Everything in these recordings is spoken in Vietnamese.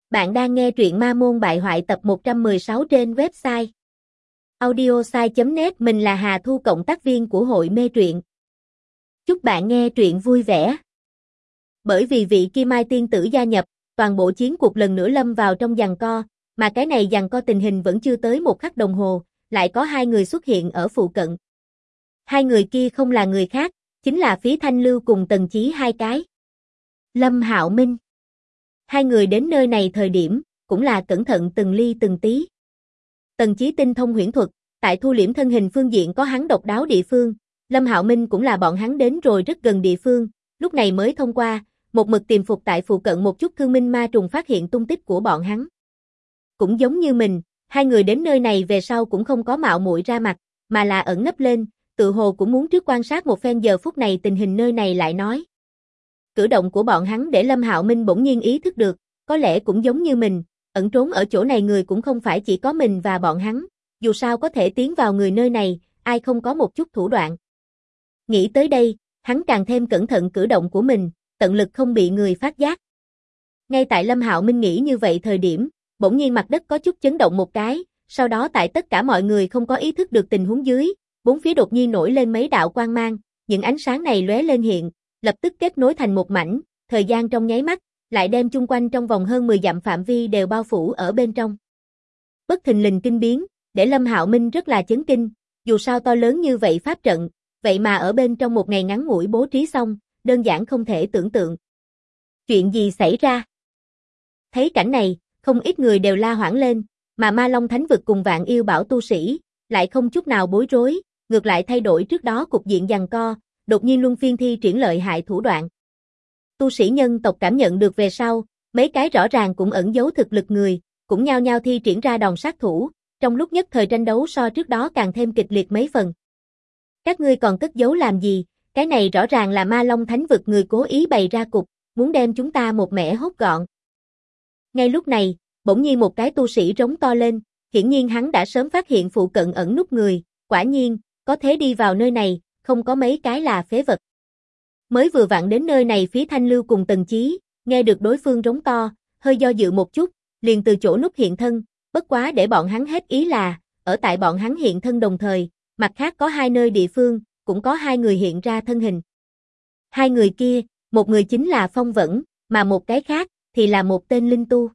Bạn đang nghe truyện Ma Môn Bại Hoại tập 116 trên website audiosai.net. Mình là Hà Thu, cộng tác viên của hội mê truyện. Chúc bạn nghe truyện vui vẻ. Bởi vì vị Kim Mai tiên tử gia nhập, toàn bộ chiến cuộc lần nữa lâm vào trong giằng co, mà cái này giằng co tình hình vẫn chưa tới một khắc đồng hồ, lại có hai người xuất hiện ở phụ cận. Hai người kia không là người khác, chính là Phí Thanh Lưu cùng Tần Chí hai cái. Lâm Hạo Minh. Hai người đến nơi này thời điểm, cũng là cẩn thận từng ly từng tí. Tần Chí tinh thông huyễn thuật, tại thu liễm thân hình phương diện có hắn độc đáo địa phương, Lâm Hạo Minh cũng là bọn hắn đến rồi rất gần địa phương, lúc này mới thông qua, một mực tìm phục tại phụ cận một chút thương minh ma trùng phát hiện tung tích của bọn hắn. Cũng giống như mình, hai người đến nơi này về sau cũng không có mạo muội ra mặt, mà là ẩn nấp lên, tự hồ cũng muốn trước quan sát một phen giờ phút này tình hình nơi này lại nói. Cử động của bọn hắn để Lâm Hạo Minh bỗng nhiên ý thức được, có lẽ cũng giống như mình, ẩn trốn ở chỗ này người cũng không phải chỉ có mình và bọn hắn, dù sao có thể tiến vào người nơi này, ai không có một chút thủ đoạn. Nghĩ tới đây, hắn càng thêm cẩn thận cử động của mình, tận lực không bị người phát giác. Ngay tại Lâm Hạo Minh nghĩ như vậy thời điểm, bỗng nhiên mặt đất có chút chấn động một cái, sau đó tại tất cả mọi người không có ý thức được tình huống dưới, bốn phía đột nhiên nổi lên mấy đạo quang mang, những ánh sáng này lóe lên hiện, lập tức kết nối thành một mảnh, thời gian trong nháy mắt, lại đem chung quanh trong vòng hơn 10 dặm phạm vi đều bao phủ ở bên trong. Bất thình lình kinh biến, để Lâm Hạo Minh rất là chấn kinh, dù sao to lớn như vậy pháp trận, vậy mà ở bên trong một ngày ngắn ngủi bố trí xong, đơn giản không thể tưởng tượng. Chuyện gì xảy ra? Thấy cảnh này, không ít người đều la hoảng lên, mà Ma Long Thánh Vực cùng Vạn Yêu Bảo tu sĩ, lại không chút nào bối rối, ngược lại thay đổi trước đó cục diện giằng co, đột nhiên luân phiên thi triển lợi hại thủ đoạn. Tu sĩ nhân tộc cảm nhận được về sau, mấy cái rõ ràng cũng ẩn giấu thực lực người, cũng nhao nhao thi triển ra đòn sát thủ, trong lúc nhất thời tranh đấu so trước đó càng thêm kịch liệt mấy phần. Các ngươi còn cất giấu làm gì, cái này rõ ràng là Ma Long Thánh Vực người cố ý bày ra cục, muốn đem chúng ta một mẻ hốt gọn. Ngay lúc này, bỗng nhiên một cái tu sĩ rống to lên, hiển nhiên hắn đã sớm phát hiện phụ cận ẩn núp người, quả nhiên, có thế đi vào nơi này, không có mấy cái là phế vật. Mới vừa vặn đến nơi này Phí Thanh Lưu cùng Tần Chí, nghe được đối phương rống to, hơi do dự một chút, liền từ chỗ núp hiện thân, bất quá để bọn hắn hết ý là, ở tại bọn hắn hiện thân đồng thời, mặt khác có hai nơi địa phương, cũng có hai người hiện ra thân hình. Hai người kia, một người chính là Phong Vẫn, mà một cái khác, thì là một tên linh tu.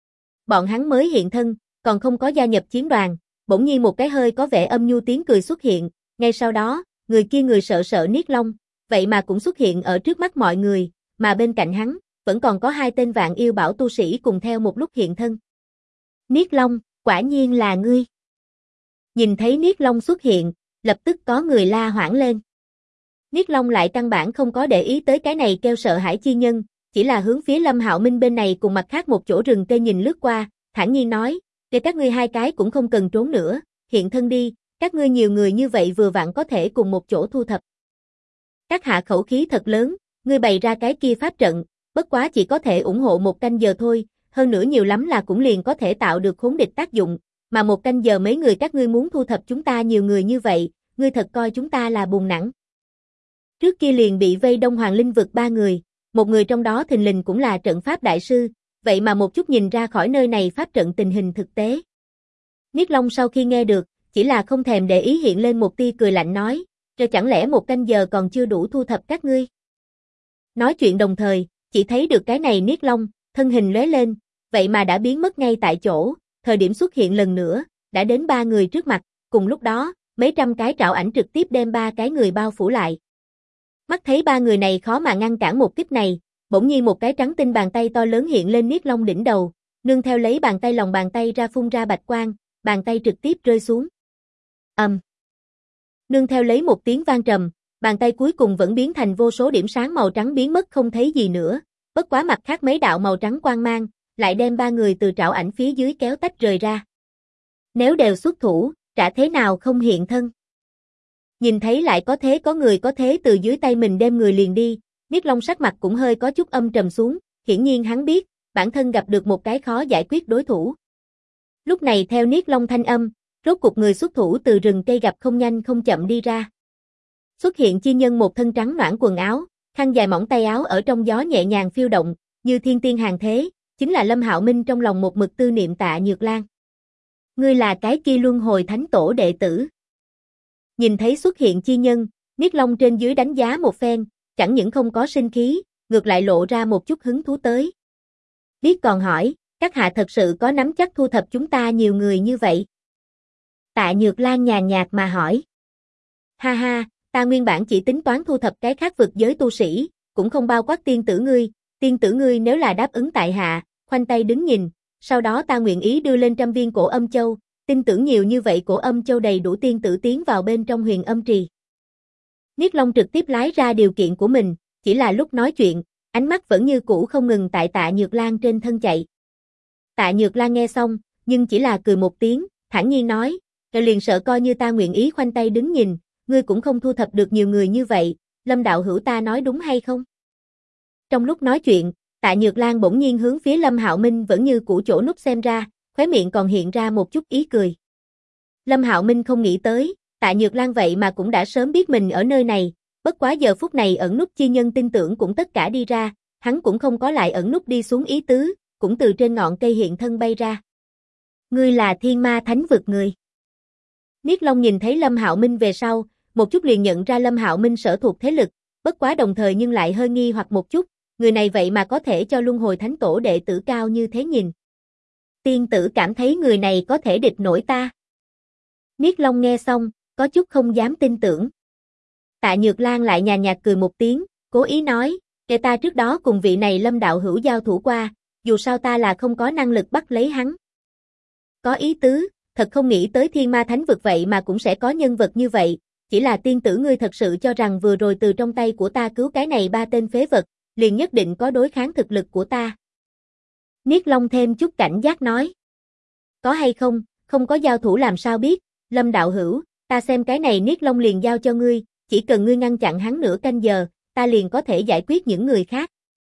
Bọn hắn mới hiện thân, còn không có gia nhập chiến đoàn, bỗng nhiên một cái hơi có vẻ âm nhu tiếng cười xuất hiện, ngay sau đó, người kia người sợ sợ Niết Long, vậy mà cũng xuất hiện ở trước mắt mọi người, mà bên cạnh hắn, vẫn còn có hai tên Vạn Yêu Bảo tu sĩ cùng theo một lúc hiện thân. Niết Long, quả nhiên là ngươi. Nhìn thấy Niết Long xuất hiện, lập tức có người la hoảng lên. Niết Long lại căn bản không có để ý tới cái này kêu sợ hãi chi nhân, chỉ là hướng phía Lâm Hạo Minh bên này cùng mặt khác một chỗ rừng cây nhìn lướt qua, thản nhiên nói, để các ngươi hai cái cũng không cần trốn nữa, hiện thân đi, các ngươi nhiều người như vậy vừa vặn có thể cùng một chỗ thu thập. Các hạ khẩu khí thật lớn, ngươi bày ra cái kia pháp trận, bất quá chỉ có thể ủng hộ một canh giờ thôi, hơn nữa nhiều lắm là cũng liền có thể tạo được khốn địch tác dụng, mà một canh giờ mấy người các ngươi muốn thu thập chúng ta nhiều người như vậy, ngươi thật coi chúng ta là bùn nặng. Trước kia liền bị vây Đông Hoàng Linh Vực ba người, một người trong đó thình lình cũng là trận pháp đại sư, vậy mà một chút nhìn ra khỏi nơi này pháp trận tình hình thực tế. Niết Long sau khi nghe được, chỉ là không thèm để ý hiện lên một tia cười lạnh nói, rồi chẳng lẽ một canh giờ còn chưa đủ thu thập các ngươi? Nói chuyện đồng thời, chỉ thấy được cái này Niết Long, thân hình lóe lên, vậy mà đã biến mất ngay tại chỗ, thời điểm xuất hiện lần nữa, đã đến ba người trước mặt, cùng lúc đó, mấy trăm cái trảo ảnh trực tiếp đem ba cái người bao phủ lại. Mắt thấy ba người này khó mà ngăn cản một kích này, bỗng nhiên một cái trắng tinh bàn tay to lớn hiện lên Niết Long đỉnh đầu, nương theo lấy bàn tay lòng bàn tay ra phun ra bạch quang, bàn tay trực tiếp rơi xuống. Nương theo lấy một tiếng vang trầm, bàn tay cuối cùng vẫn biến thành vô số điểm sáng màu trắng biến mất không thấy gì nữa, bất quá mặt khác mấy đạo màu trắng quang mang, lại đem ba người từ trảo ảnh phía dưới kéo tách rời ra. Nếu đều xuất thủ, trả thế nào không hiện thân? Nhìn thấy lại có thế có người có thế từ dưới tay mình đem người liền đi, Niết Long sắc mặt cũng hơi có chút âm trầm xuống, hiển nhiên hắn biết, bản thân gặp được một cái khó giải quyết đối thủ. Lúc này theo Niết Long thanh âm, rốt cục người xuất thủ từ rừng cây gặp không nhanh không chậm đi ra. Xuất hiện chi nhân một thân trắng noãn quần áo, khăn dài mỏng tay áo ở trong gió nhẹ nhàng phiêu động, như thiên tiên hàng thế, chính là Lâm Hạo Minh trong lòng một mực tư niệm Tạ Nhược Lan. Ngươi là cái kia luân hồi thánh tổ đệ tử. Nhìn thấy xuất hiện chi nhân, Niết Long trên dưới đánh giá một phen, chẳng những không có sinh khí, ngược lại lộ ra một chút hứng thú tới. Biết còn hỏi, các hạ thật sự có nắm chắc thu thập chúng ta nhiều người như vậy? Tạ Nhược Lan nhàn nhạt mà hỏi. Ha ha, ta nguyên bản chỉ tính toán thu thập cái khác vực giới tu sĩ, cũng không bao quát tiên tử ngươi nếu là đáp ứng tại hạ, khoanh tay đứng nhìn, sau đó ta nguyện ý đưa lên 100 viên cổ âm châu, tin tưởng nhiều như vậy cổ âm châu đầy đủ tiên tử tiến vào bên trong huyền âm trì. Niết Long trực tiếp lái ra điều kiện của mình, chỉ là lúc nói chuyện, ánh mắt vẫn như cũ không ngừng tại Tạ Nhược Lan trên thân chạy. Tạ Nhược Lan nghe xong, nhưng chỉ là cười một tiếng, thản nhiên nói, liền sợ coi như ta nguyện ý khoanh tay đứng nhìn, ngươi cũng không thu thập được nhiều người như vậy, Lâm đạo hữu ta nói đúng hay không? Trong lúc nói chuyện, Tạ Nhược Lan bỗng nhiên hướng phía Lâm Hạo Minh vẫn như cũ chỗ núp xem ra, khóe miệng còn hiện ra một chút ý cười. Lâm Hạo Minh không nghĩ tới, Tạ Nhược Lan vậy mà cũng đã sớm biết mình ở nơi này, bất quá giờ phút này ẩn núp chi nhân tin tưởng cũng tất cả đi ra, hắn cũng không có lại ẩn núp đi xuống ý tứ, cũng từ trên ngọn cây hiện thân bay ra. Ngươi là Thiên Ma Thánh vực người. Niết Long nhìn thấy Lâm Hạo Minh về sau, một chút liền nhận ra Lâm Hạo Minh sở thuộc thế lực, bất quá đồng thời nhưng lại hơi nghi hoặc một chút, người này vậy mà có thể cho luân hồi thánh tổ đệ tử cao như thế nhìn. Tiên tử cảm thấy người này có thể địch nổi ta. Niết Long nghe xong, có chút không dám tin tưởng. Tạ Nhược Lan lại nhàn nhạt cười một tiếng, cố ý nói, kể ta trước đó cùng vị này Lâm đạo hữu giao thủ qua, dù sao ta là không có năng lực bắt lấy hắn. Có ý tứ, thật không nghĩ tới Thiên Ma Thánh vực vậy mà cũng sẽ có nhân vật như vậy, chỉ là tiên tử ngươi thật sự cho rằng vừa rồi từ trong tay của ta cứu cái này 3 tên phế vật, liền nhất định có đối kháng thực lực của ta. Niết Long thêm chút cảnh giác nói. Có hay không, không có giao thủ làm sao biết, Lâm đạo hữu, ta xem cái này Niết Long liền giao cho ngươi, chỉ cần ngươi ngăn chặn hắn nửa canh giờ, ta liền có thể giải quyết những người khác.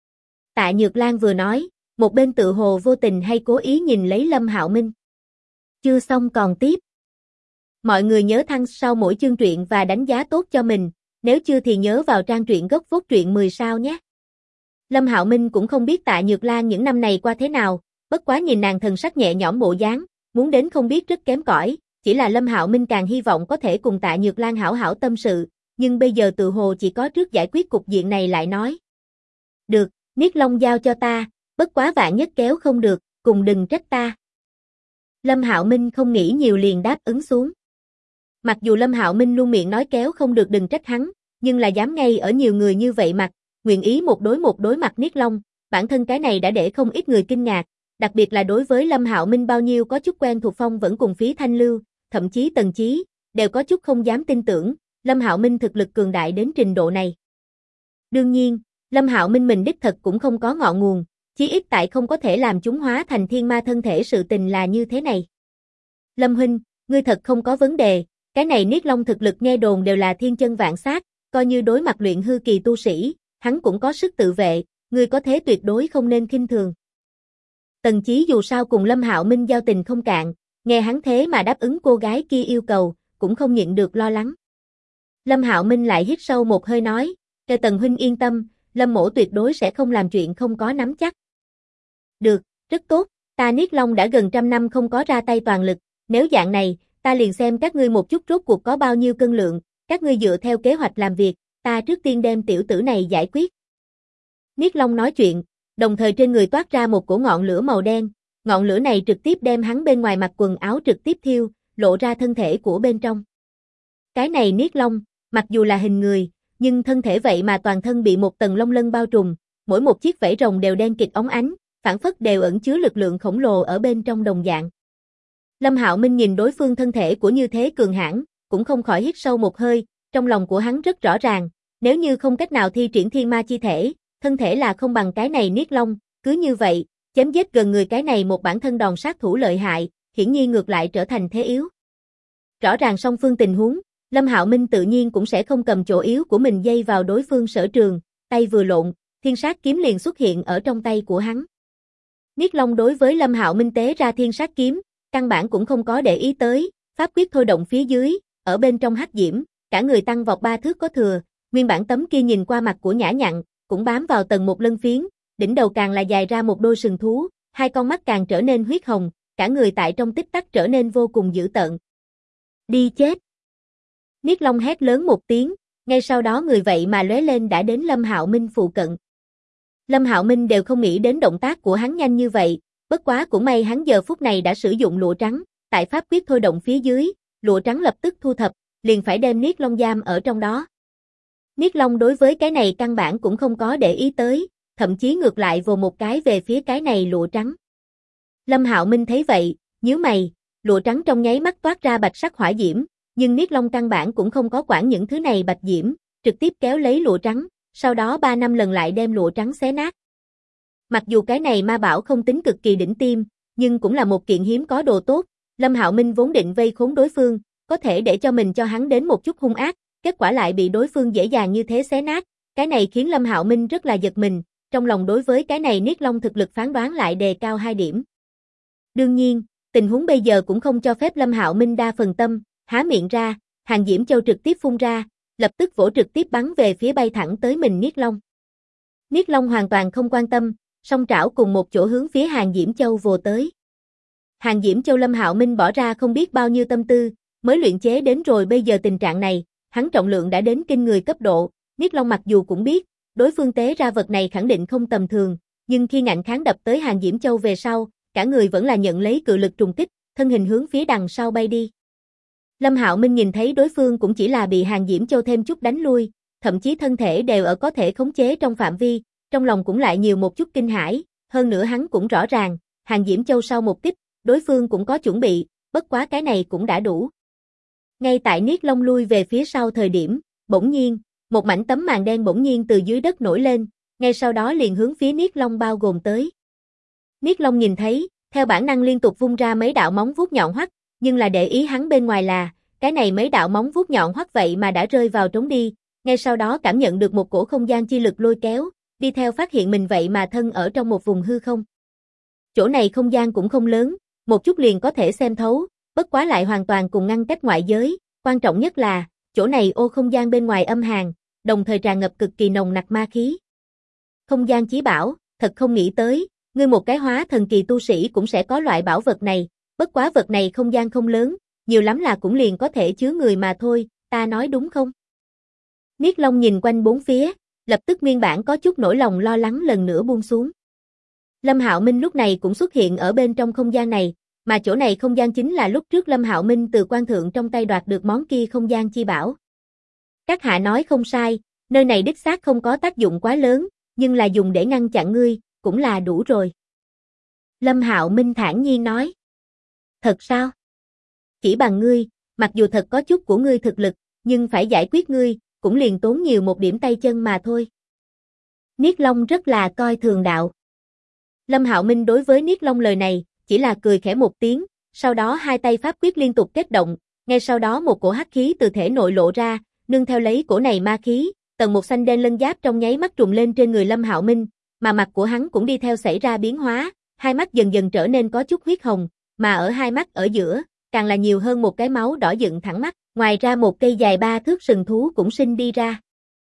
Tạ Nhược Lan vừa nói, một bên tự hồ vô tình hay cố ý nhìn lấy Lâm Hạo Minh. Chưa xong còn tiếp. Mọi người nhớ thăng sau mỗi chương truyện và đánh giá tốt cho mình, nếu chưa thì nhớ vào trang truyện gốc phốt truyện 10 sao nhé. Lâm Hạo Minh cũng không biết Tạ Nhược Lan những năm này qua thế nào, bất quá nhìn nàng thần sắc nhẹ nhõm bộ dáng, muốn đến không biết rất kém cỏi, chỉ là Lâm Hạo Minh càng hy vọng có thể cùng Tạ Nhược Lan hảo hảo tâm sự, nhưng bây giờ tự hồ chỉ có trước giải quyết cục diện này lại nói. Được, Niết Long giao cho ta, bất quá vạn nhất kéo không được, cùng đừng trách ta. Lâm Hạo Minh không nghĩ nhiều liền đáp ứng xuống. Mặc dù Lâm Hạo Minh luôn miệng nói kéo không được đừng trách hắn, nhưng là dám ngay ở nhiều người như vậy mặt, nguyện ý một đối mặt Niết Long, bản thân cái này đã để không ít người kinh ngạc, đặc biệt là đối với Lâm Hạo Minh bao nhiêu có chút quen thuộc phong vẫn cùng Phí Thanh Lưu, thậm chí Tần Chí, đều có chút không dám tin tưởng, Lâm Hạo Minh thực lực cường đại đến trình độ này. Đương nhiên, Lâm Hạo Minh mình đích thật cũng không có ngọn nguồn, chí ít tại không có thể làm chúng hóa thành thiên ma thân thể sự tình là như thế này. Lâm huynh, ngươi thật không có vấn đề, cái này Niết Long thực lực nghe đồn đều là thiên chân vạn sát, coi như đối mặt luyện hư kỳ tu sĩ, hắn cũng có sức tự vệ, ngươi có thế tuyệt đối không nên khinh thường. Tần Chí dù sao cùng Lâm Hạo Minh giao tình không cạn, nghe hắn thế mà đáp ứng cô gái kia yêu cầu, cũng không nhịn được lo lắng. Lâm Hạo Minh lại hít sâu một hơi nói, "Kêu Tần huynh yên tâm, Lâm mỗ tuyệt đối sẽ không làm chuyện không có nắm chắc." "Được, rất tốt, ta Niết Long đã gần 100 năm không có ra tay toàn lực, nếu dạng này, ta liền xem các ngươi một chút rốt cuộc có bao nhiêu cân lượng, các ngươi dựa theo kế hoạch làm việc, ta trước tiên đem tiểu tử này giải quyết." Niết Long nói chuyện, đồng thời trên người toát ra một cổ ngọn lửa màu đen, ngọn lửa này trực tiếp đem hắn bên ngoài mặc quần áo trực tiếp thiêu, lộ ra thân thể của bên trong. Cái này Niết Long, mặc dù là hình người, nhưng thân thể vậy mà toàn thân bị một tầng lông lân bao trùm, mỗi một chiếc vảy rồng đều đen kịt óng ánh, phảng phất đều ẩn chứa lực lượng khổng lồ ở bên trong đồng dạng. Lâm Hạo Minh nhìn đối phương thân thể của như thế cường hãn, cũng không khỏi hít sâu một hơi, trong lòng của hắn rất rõ ràng, nếu như không cách nào thi triển thiên ma chi thể, thân thể là không bằng cái này Niết Long, cứ như vậy, chém giết gần người cái này một bản thân đòn sát thủ lợi hại, hiển nhiên ngược lại trở thành thế yếu. Rõ ràng song phương tình huống, Lâm Hạo Minh tự nhiên cũng sẽ không cầm chỗ yếu của mình dây vào đối phương sở trường, tay vừa lộn, thiên sát kiếm liền xuất hiện ở trong tay của hắn. Niết Long đối với Lâm Hạo Minh tế ra thiên sát kiếm, căn bản cũng không có để ý tới, pháp quyết thôi động phía dưới, ở bên trong hắc diễm, cả người tăng vọt 3 thước có thừa, nguyên bản tấm kia nhìn qua mặt của nhã nhặn, cũng bám vào tầng một lân phiến, đỉnh đầu càng là dài ra một đôi sừng thú, hai con mắt càng trở nên huyết hồng, cả người tại trong tích tắc trở nên vô cùng dữ tợn. Đi chết! Niết Long hét lớn một tiếng, ngay sau đó người vậy mà lóe lên đã đến Lâm Hạo Minh phụ cận. Lâm Hạo Minh đều không nghĩ đến động tác của hắn nhanh như vậy, bất quá cũng may hắn giờ phút này đã sử dụng lụa trắng, tại pháp quyết thôi động phía dưới, lụa trắng lập tức thu thập, liền phải đem Niết Long giam ở trong đó. Niết Long đối với cái này căn bản cũng không có để ý tới, thậm chí ngược lại vồ một cái về phía cái này lụa trắng. Lâm Hạo Minh thấy vậy, nhíu mày, lụa trắng trong nháy mắt toát ra bạch sắc hỏa diễm, nhưng Niết Long căn bản cũng không có quản những thứ này bạch diễm, trực tiếp kéo lấy lụa trắng, sau đó 3 năm lần lại đem lụa trắng xé nát. Mặc dù cái này ma bảo không tính cực kỳ đỉnh tiêm, nhưng cũng là một kiện hiếm có đồ tốt, Lâm Hạo Minh vốn định vây khốn đối phương, có thể để cho mình cho hắn đến một chút hung ác, kết quả lại bị đối phương dễ dàng như thế xé nát, cái này khiến Lâm Hạo Minh rất là giật mình, trong lòng đối với cái này Niết Long thực lực phán đoán lại đề cao 2 điểm. Đương nhiên, tình huống bây giờ cũng không cho phép Lâm Hạo Minh đa phần tâm, há miệng ra, Hàng Diễm Châu trực tiếp phun ra, lập tức vỗ trực tiếp bắn về phía bay thẳng tới mình Niết Long. Niết Long hoàn toàn không quan tâm, song trảo cùng một chỗ hướng phía Hàng Diễm Châu vồ tới. Hàng Diễm Châu Lâm Hạo Minh bỏ ra không biết bao nhiêu tâm tư, mới luyện chế đến rồi bây giờ tình trạng này, hắn trọng lượng đã đến kinh người cấp độ, Niết Long mặc dù cũng biết, đối phương tế ra vật này khẳng định không tầm thường, nhưng khi ngạnh kháng đập tới Hàng Diễm Châu về sau, cả người vẫn là nhận lấy cự lực trùng kích, thân hình hướng phía đằng sau bay đi. Lâm Hạo Minh nhìn thấy đối phương cũng chỉ là bị Hàng Diễm Châu thêm chút đánh lui, thậm chí thân thể đều ở có thể khống chế trong phạm vi, trong lòng cũng lại nhiều một chút kinh hãi, hơn nữa hắn cũng rõ ràng, Hàng Diễm Châu sau một kích, đối phương cũng có chuẩn bị, bất quá cái này cũng đã đủ. Ngay tại Niết Long lui về phía sau thời điểm, bỗng nhiên, một mảnh tấm màn đen bỗng nhiên từ dưới đất nổi lên, ngay sau đó liền hướng phía Niết Long bao gồm tới. Niết Long nhìn thấy, theo bản năng liên tục vung ra mấy đạo móng vuốt nhọn hoắt, nhưng là để ý hắn bên ngoài là, cái này mấy đạo móng vuốt nhọn hoắt vậy mà đã rơi vào trống đi, ngay sau đó cảm nhận được một cổ không gian chi lực lôi kéo, đi theo phát hiện mình vậy mà thân ở trong một vùng hư không. Chỗ này không gian cũng không lớn, một chút liền có thể xem thấu, bất quá lại hoàn toàn cùng ngăn cách ngoại giới, quan trọng nhất là, chỗ này ô không gian bên ngoài âm hàn, đồng thời tràn ngập cực kỳ nồng nặc ma khí. Không gian chí bảo, thật không nghĩ tới, ngươi một cái hóa thần kỳ tu sĩ cũng sẽ có loại bảo vật này, bất quá vật này không gian không lớn, nhiều lắm là cũng liền có thể chứa người mà thôi, ta nói đúng không? Niết Long nhìn quanh bốn phía, lập tức nguyên bản có chút nỗi lòng lo lắng lần nữa buông xuống. Lâm Hạo Minh lúc này cũng xuất hiện ở bên trong không gian này, mà chỗ này không gian chính là lúc trước Lâm Hạo Minh từ quan thượng trong tay đoạt được món kia không gian chi bảo. Các hạ nói không sai, nơi này đích xác không có tác dụng quá lớn, nhưng là dùng để ngăn chặn ngươi, cũng là đủ rồi. Lâm Hạo Minh thản nhiên nói. Thật sao? Chỉ bằng ngươi, mặc dù thật có chút của ngươi thực lực, nhưng phải giải quyết ngươi, cũng liền tốn nhiều một điểm tay chân mà thôi. Niết Long rất là coi thường đạo. Lâm Hạo Minh đối với Niết Long lời này, chỉ là cười khẽ một tiếng, sau đó hai tay pháp quyết liên tục kết động, ngay sau đó một cổ hắc khí từ thể nội lộ ra, nương theo lấy cổ này ma khí, tầng một xanh đen lân giáp trong nháy mắt trùng lên trên người Lâm Hạo Minh, mà mặt của hắn cũng đi theo xảy ra biến hóa, hai mắt dần dần trở nên có chút huyết hồng, mà ở hai mắt ở giữa, càng là nhiều hơn một cái máu đỏ dựng thẳng mắt, ngoài ra một cây dài 3 thước sừng thú cũng sinh đi ra.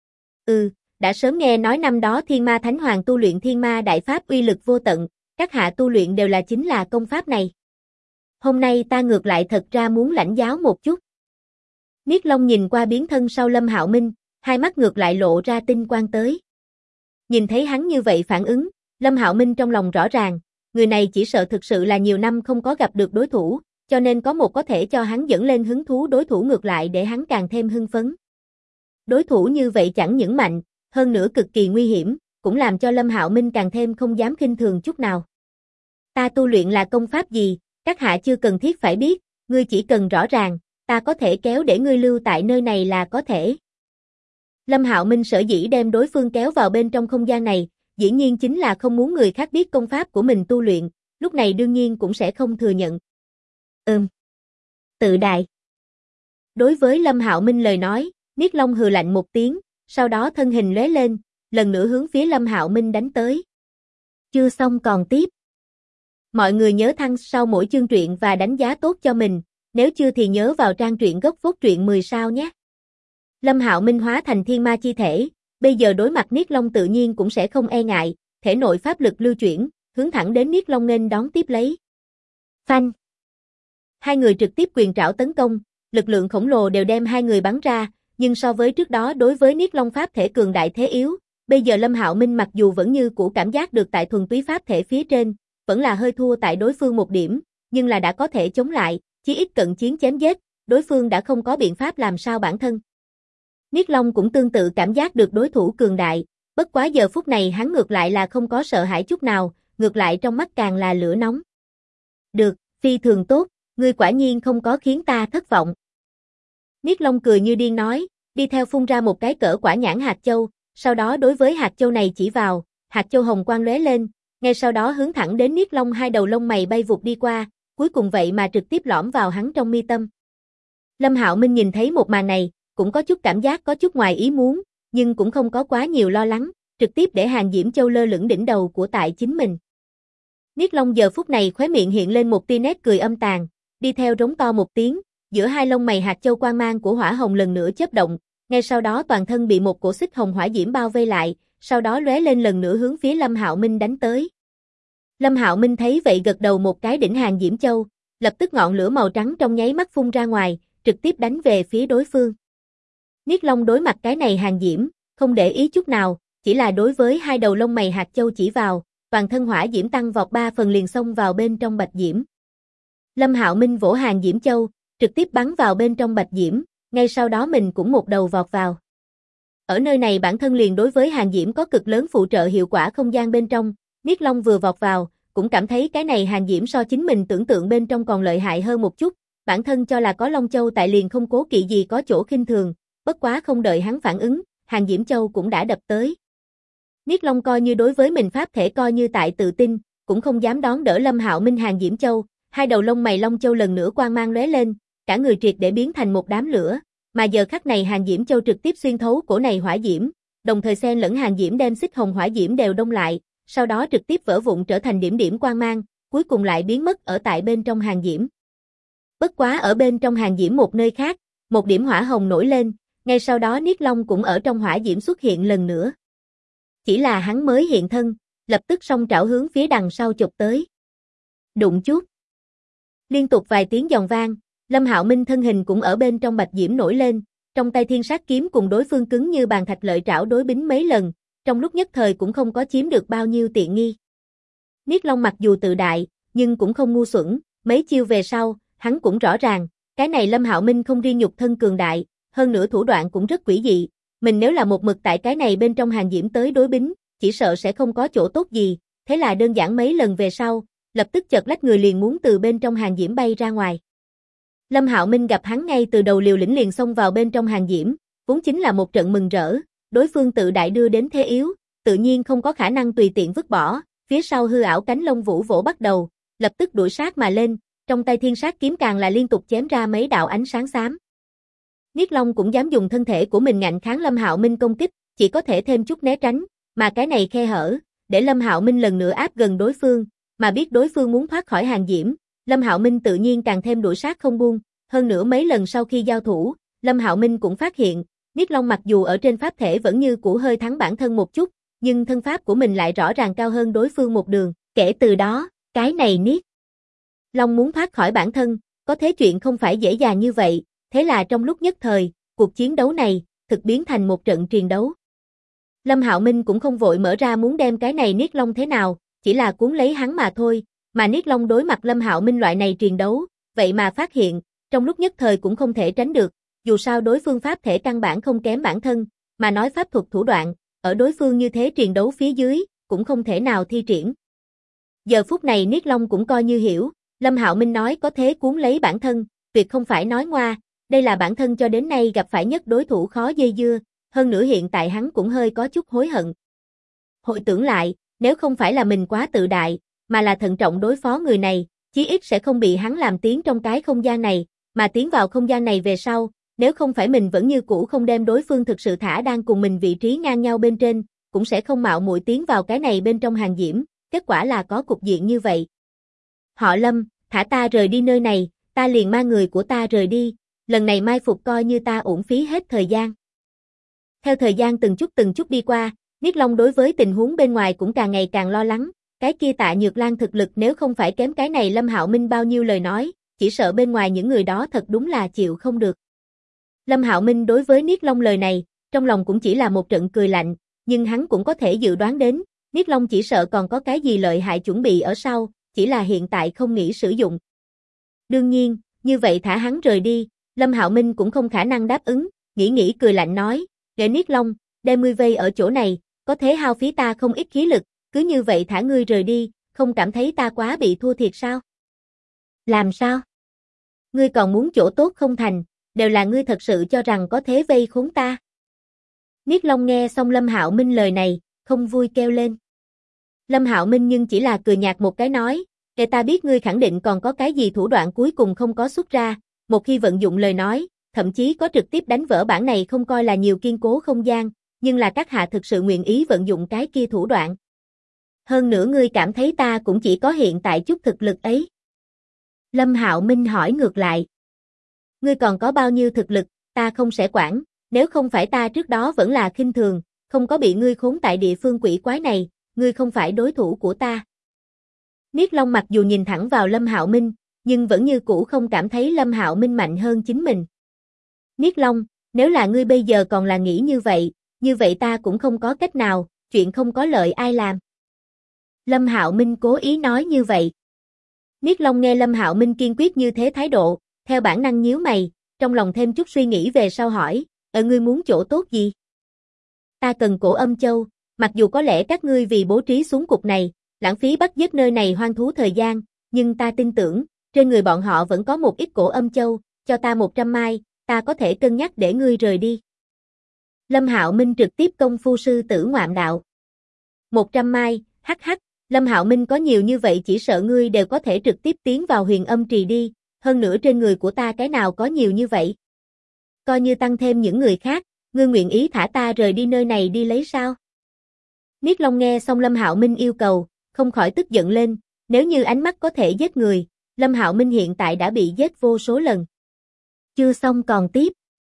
Đã sớm nghe nói năm đó Thiên Ma Thánh Hoàng tu luyện Thiên Ma Đại Pháp uy lực vô tận, các hạ tu luyện đều là chính là công pháp này. Hôm nay ta ngược lại thật ra muốn lãnh giáo một chút. Niết Long nhìn qua biến thân sau Lâm Hạo Minh, hai mắt ngược lại lộ ra tinh quang tới. Nhìn thấy hắn như vậy phản ứng, Lâm Hạo Minh trong lòng rõ ràng, người này chỉ sợ thực sự là nhiều năm không có gặp được đối thủ, cho nên có một có thể cho hắn dẫn lên hứng thú đối thủ ngược lại để hắn càng thêm hưng phấn. Đối thủ như vậy chẳng những mạnh, hơn nữa cực kỳ nguy hiểm, cũng làm cho Lâm Hạo Minh càng thêm không dám khinh thường chút nào. Ta tu luyện là công pháp gì, các hạ chưa cần thiết phải biết, ngươi chỉ cần rõ ràng, ta có thể kéo để ngươi lưu tại nơi này là có thể. Lâm Hạo Minh sở dĩ đem đối phương kéo vào bên trong không gian này, dĩ nhiên chính là không muốn người khác biết công pháp của mình tu luyện, lúc này đương nhiên cũng sẽ không thừa nhận. Tự đại. Đối với Lâm Hạo Minh lời nói, Niết Long hừ lạnh một tiếng, sau đó thân hình lóe lên, lần nữa hướng phía Lâm Hạo Minh đánh tới. Chưa xong còn tiếp. Mọi người nhớ thăng sau mỗi chương truyện và đánh giá tốt cho mình, nếu chưa thì nhớ vào trang truyện gốc phốt truyện 10 sao nhé. Lâm Hạo Minh hóa thành thiên ma chi thể, bây giờ đối mặt Niết Long tự nhiên cũng sẽ không e ngại, thể nội pháp lực lưu chuyển, hướng thẳng đến Niết Long nghênh đón tiếp lấy. Phanh! Hai người trực tiếp quyền trảo tấn công, lực lượng khổng lồ đều đem hai người bắn ra, nhưng so với trước đó đối với Niết Long pháp thể cường đại thế yếu, bây giờ Lâm Hạo Minh mặc dù vẫn như cũ cảm giác được tại thuần túy pháp thể phía trên, vẫn là hơi thua tại đối phương một điểm, nhưng là đã có thể chống lại, chí ít cận chiến chém giết, đối phương đã không có biện pháp làm sao bản thân. Niết Long cũng tương tự cảm giác được đối thủ cường đại, bất quá giờ phút này hắn ngược lại là không có sợ hãi chút nào, ngược lại trong mắt càng là lửa nóng. Được, phi thường tốt, ngươi quả nhiên không có khiến ta thất vọng. Niết Long cười như điên nói, đi theo phun ra một cái cỡ quả nhãn hạt châu, sau đó đối với hạt châu này chỉ vào, hạt châu hồng quang lóe lên, ngay sau đó hướng thẳng đến Niết Long hai đầu lông mày bay vụt đi qua, cuối cùng vậy mà trực tiếp lõm vào hắn trong mi tâm. Lâm Hạo Minh nhìn thấy một màn này, cũng có chút cảm giác có chút ngoài ý muốn, nhưng cũng không có quá nhiều lo lắng, trực tiếp để hàng diễm châu lơ lửng đỉnh đầu của tại chính mình. Niết Long giờ phút này khóe miệng hiện lên một tia nét cười âm tàn, đi theo rống to một tiếng, giữa hai lông mày hạt châu quang mang của hỏa hồng lần nữa chớp động, ngay sau đó toàn thân bị một cổ xích hồng hỏa diễm bao vây lại, sau đó lóe lên lần nữa hướng phía Lâm Hạo Minh đánh tới. Lâm Hạo Minh thấy vậy gật đầu một cái đỉnh hàng diễm châu, lập tức ngọn lửa màu trắng trong nháy mắt phun ra ngoài, trực tiếp đánh về phía đối phương. Niết Long đối mặt cái này hàng diễm, không để ý chút nào, chỉ là đối với hai đầu lông mày hạt châu chỉ vào, toàn thân hỏa diễm tăng vọt 3 phần liền xông vào bên trong bạch diễm. Lâm Hạo Minh vỗ hàng diễm châu, trực tiếp bắn vào bên trong bạch diễm, ngay sau đó mình cũng một đầu vọt vào. Ở nơi này bản thân liền đối với hàng diễm có cực lớn phụ trợ hiệu quả không gian bên trong, Niết Long vừa vọt vào, cũng cảm thấy cái này hàng diễm so chính mình tưởng tượng bên trong còn lợi hại hơn một chút, bản thân cho là có Long Châu tại liền không cố kỵ gì có chỗ khinh thường, bất quá không đợi hắn phản ứng, hàng diễm châu cũng đã đập tới. Niết Long coi như đối với mình pháp thể coi như tại tự tin, cũng không dám đón đỡ Lâm Hạo Minh hàng diễm châu, hai đầu lông mày Long Châu lần nữa quang mang lóe lên, cả người triệt để biến thành một đám lửa, mà giờ khắc này hàng diễm châu trực tiếp xuyên thấu cổ này hỏa diễm, đồng thời xen lẫn hàng diễm đem xích hồng hỏa diễm đều đông lại, sau đó trực tiếp vỡ vụn trở thành điểm điểm quang mang, cuối cùng lại biến mất ở tại bên trong hàng diễm. Bất quá ở bên trong hàng diễm một nơi khác, một điểm hỏa hồng nổi lên, ngay sau đó Niết Long cũng ở trong hỏa diễm xuất hiện lần nữa. Chỉ là hắn mới hiện thân, lập tức song trảo hướng phía đằng sau chụp tới. Đụng chút. Liên tục vài tiếng giòn vang, Lâm Hạo Minh thân hình cũng ở bên trong bạch diễm nổi lên, trong tay thiên sát kiếm cùng đối phương cứng như bàn thạch lợi trảo đối bính mấy lần, trong lúc nhất thời cũng không có chiếm được bao nhiêu tiện nghi. Niết Long mặc dù tự đại, nhưng cũng không ngu xuẩn, mấy chiêu về sau, hắn cũng rõ ràng, cái này Lâm Hạo Minh không riêng nhục thân cường đại, hơn nữa thủ đoạn cũng rất quỷ dị, mình nếu là một mực tại cái này bên trong hàng diễm tới đối bính, chỉ sợ sẽ không có chỗ tốt gì, thế là đơn giản mấy lần về sau, lập tức chợt lách người liền muốn từ bên trong hàng diễm bay ra ngoài. Lâm Hạo Minh gặp hắn ngay từ đầu liều lĩnh liền xông vào bên trong hàng diễm, vốn chính là một trận mừng rỡ, đối phương tự đại đưa đến thế yếu, tự nhiên không có khả năng tùy tiện vứt bỏ, phía sau hư ảo cánh lông vũ vỗ bắt đầu, lập tức đuổi sát mà lên, trong tay thiên sát kiếm càng là liên tục chém ra mấy đạo ánh sáng xám. Niết Long cũng dám dùng thân thể của mình ngạnh kháng Lâm Hạo Minh công kích, chỉ có thể thêm chút né tránh, mà cái này khe hở, để Lâm Hạo Minh lần nữa áp gần đối phương, mà biết đối phương muốn thoát khỏi hàng diễm, Lâm Hạo Minh tự nhiên càng thêm đuổi sát không buông, hơn nữa mấy lần sau khi giao thủ, Lâm Hạo Minh cũng phát hiện, Niết Long mặc dù ở trên pháp thể vẫn như cũ hơi thắng bản thân một chút, nhưng thân pháp của mình lại rõ ràng cao hơn đối phương một đường, kể từ đó, cái này Niết Long muốn thoát khỏi bản thân, có thế chuyện không phải dễ dàng như vậy, thế là trong lúc nhất thời, cuộc chiến đấu này, thực biến thành một trận triền đấu. Lâm Hạo Minh cũng không vội mở ra muốn đem cái này Niết Long thế nào, chỉ là cuốn lấy hắn mà thôi, mà Niết Long đối mặt Lâm Hạo Minh loại này triền đấu, vậy mà phát hiện, trong lúc nhất thời cũng không thể tránh được, dù sao đối phương pháp thể căn bản không kém bản thân, mà nói pháp thuật thủ đoạn, ở đối phương như thế triền đấu phía dưới, cũng không thể nào thi triển. Giờ phút này Niết Long cũng coi như hiểu, Lâm Hạo Minh nói có thế cuốn lấy bản thân, tuyệt không phải nói ngoa, đây là bản thân cho đến nay gặp phải nhất đối thủ khó dây dưa, hơn nữa hiện tại hắn cũng hơi có chút hối hận. Hồi tưởng lại, nếu không phải là mình quá tự đại, mà là thận trọng đối phó người này, chí ít sẽ không bị hắn làm tiến trong cái không gian này, mà tiến vào không gian này về sau, nếu không phải mình vẫn như cũ không đem đối phương thực sự thả đang cùng mình vị trí ngang nhau bên trên, cũng sẽ không mạo muội tiến vào cái này bên trong hàng diễm, kết quả là có cục diện như vậy. Họ Lâm, thả ta rời đi nơi này, ta liền mang người của ta rời đi, lần này mai phục coi như ta uổng phí hết thời gian. Theo thời gian từng chút đi qua, Niết Long đối với tình huống bên ngoài cũng càng ngày càng lo lắng, cái kia Tạ Nhược Lan thực lực nếu không phải kém cái này Lâm Hạo Minh bao nhiêu lời nói, chỉ sợ bên ngoài những người đó thật đúng là chịu không được. Lâm Hạo Minh đối với Niết Long lời này, trong lòng cũng chỉ là một trận cười lạnh, nhưng hắn cũng có thể dự đoán đến, Niết Long chỉ sợ còn có cái gì lợi hại chuẩn bị ở sau, chỉ là hiện tại không nghĩ sử dụng. Đương nhiên, như vậy thả hắn rời đi, Lâm Hạo Minh cũng không khả năng đáp ứng, nghĩ cười lạnh nói, để Niết Long, đem ngươi vây ở chỗ này, có thế hao phí ta không ít khí lực, cứ như vậy thả ngươi rời đi, không cảm thấy ta quá bị thua thiệt sao? Làm sao? Ngươi còn muốn chỗ tốt không thành, đều là ngươi thật sự cho rằng có thế vây khốn ta. Niết Long nghe xong Lâm Hạo Minh lời này, không vui kêu lên. Lâm Hạo Minh nhưng chỉ là cười nhạt một cái nói, để ta biết ngươi khẳng định còn có cái gì thủ đoạn cuối cùng không có xuất ra, một khi vận dụng lời nói, thậm chí có trực tiếp đánh vỡ bản này không coi là nhiều kiên cố không gian, nhưng là các hạ thực sự nguyện ý vận dụng cái kia thủ đoạn. Hơn nữa ngươi cảm thấy ta cũng chỉ có hiện tại chút thực lực ấy. Lâm Hạo Minh hỏi ngược lại. Ngươi còn có bao nhiêu thực lực, ta không sẽ quản, nếu không phải ta trước đó vẫn là khinh thường, không có bị ngươi khốn tại địa phương quỷ quái này, ngươi không phải đối thủ của ta. Niết Long mặc dù nhìn thẳng vào Lâm Hạo Minh, nhưng vẫn như cũ không cảm thấy Lâm Hạo Minh mạnh hơn chính mình. Niết Long, nếu là ngươi bây giờ còn là nghĩ như vậy ta cũng không có cách nào, chuyện không có lợi ai làm. Lâm Hạo Minh cố ý nói như vậy. Niết Long nghe Lâm Hạo Minh kiên quyết như thế thái độ, theo bản năng nhíu mày, trong lòng thêm chút suy nghĩ về sau hỏi, ngươi muốn chỗ tốt gì? Ta cần Cổ Âm Châu, mặc dù có lẽ các ngươi vì bố trí xuống cục này, lãng phí bắt giết nơi này hoang thú thời gian, nhưng ta tin tưởng, trên người bọn họ vẫn có một ít Cổ Âm Châu, cho ta 100 mai, ta có thể cân nhắc để ngươi rời đi. Lâm Hạo Minh trực tiếp công phu sư tử ngoạm đạo. 100 mai, hắc hắc, Lâm Hạo Minh có nhiều như vậy chỉ sợ ngươi đều có thể trực tiếp tiến vào Huyền Âm Trì đi, hơn nữa trên người của ta cái nào có nhiều như vậy. Coi như tăng thêm những người khác, ngươi nguyện ý thả ta rời đi nơi này đi lấy sao? Niết Long nghe xong Lâm Hạo Minh yêu cầu, không khỏi tức giận lên, nếu như ánh mắt có thể giết người, Lâm Hạo Minh hiện tại đã bị giết vô số lần. Chưa xong còn tiếp.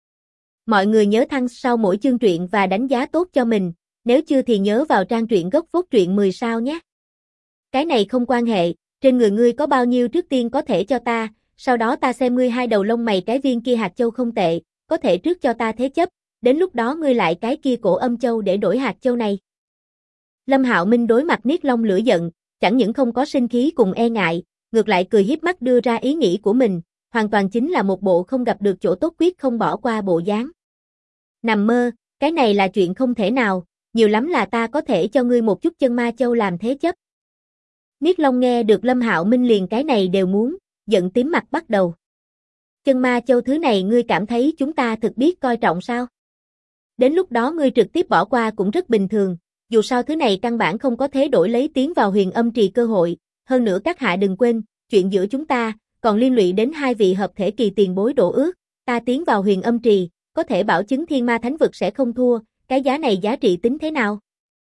Mọi người nhớ thăng sau mỗi chương truyện và đánh giá tốt cho mình, nếu chưa thì nhớ vào trang truyện gốc phốt truyện 10 sao nhé. Cái này không quan hệ, trên người ngươi có bao nhiêu trước tiên có thể cho ta, sau đó ta xem ngươi hai đầu lông mày cái viên kia hạt châu không tệ, có thể trước cho ta thế chấp, đến lúc đó ngươi lại cái kia Cổ Âm Châu để đổi hạt châu này. Lâm Hạo Minh đối mặt Niết Long lửa giận, chẳng những không có sinh khí cùng e ngại, ngược lại cười hiếp mắt đưa ra ý nghĩ của mình, hoàn toàn chính là một bộ không gặp được chỗ tốt quyết không bỏ qua bộ dáng. Nằm mơ, cái này là chuyện không thể nào, nhiều lắm là ta có thể cho ngươi một chút chân ma châu làm thế chấp. Niết Long nghe được Lâm Hạo Minh liền cái này đều muốn, giận tím mặt bắt đầu. Chân ma châu thứ này ngươi cảm thấy chúng ta thực biết coi trọng sao? Đến lúc đó ngươi trực tiếp bỏ qua cũng rất bình thường, dù sao thứ này căn bản không có thế đổi lấy tiến vào Huyền Âm Trì cơ hội, hơn nữa các hạ đừng quên, chuyện giữa chúng ta còn liên lụy đến hai vị hợp thể kỳ tiền bối đổ ước, ta tiến vào Huyền Âm Trì, có thể bảo chứng Thiên Ma Thánh Vực sẽ không thua, cái giá này giá trị tính thế nào?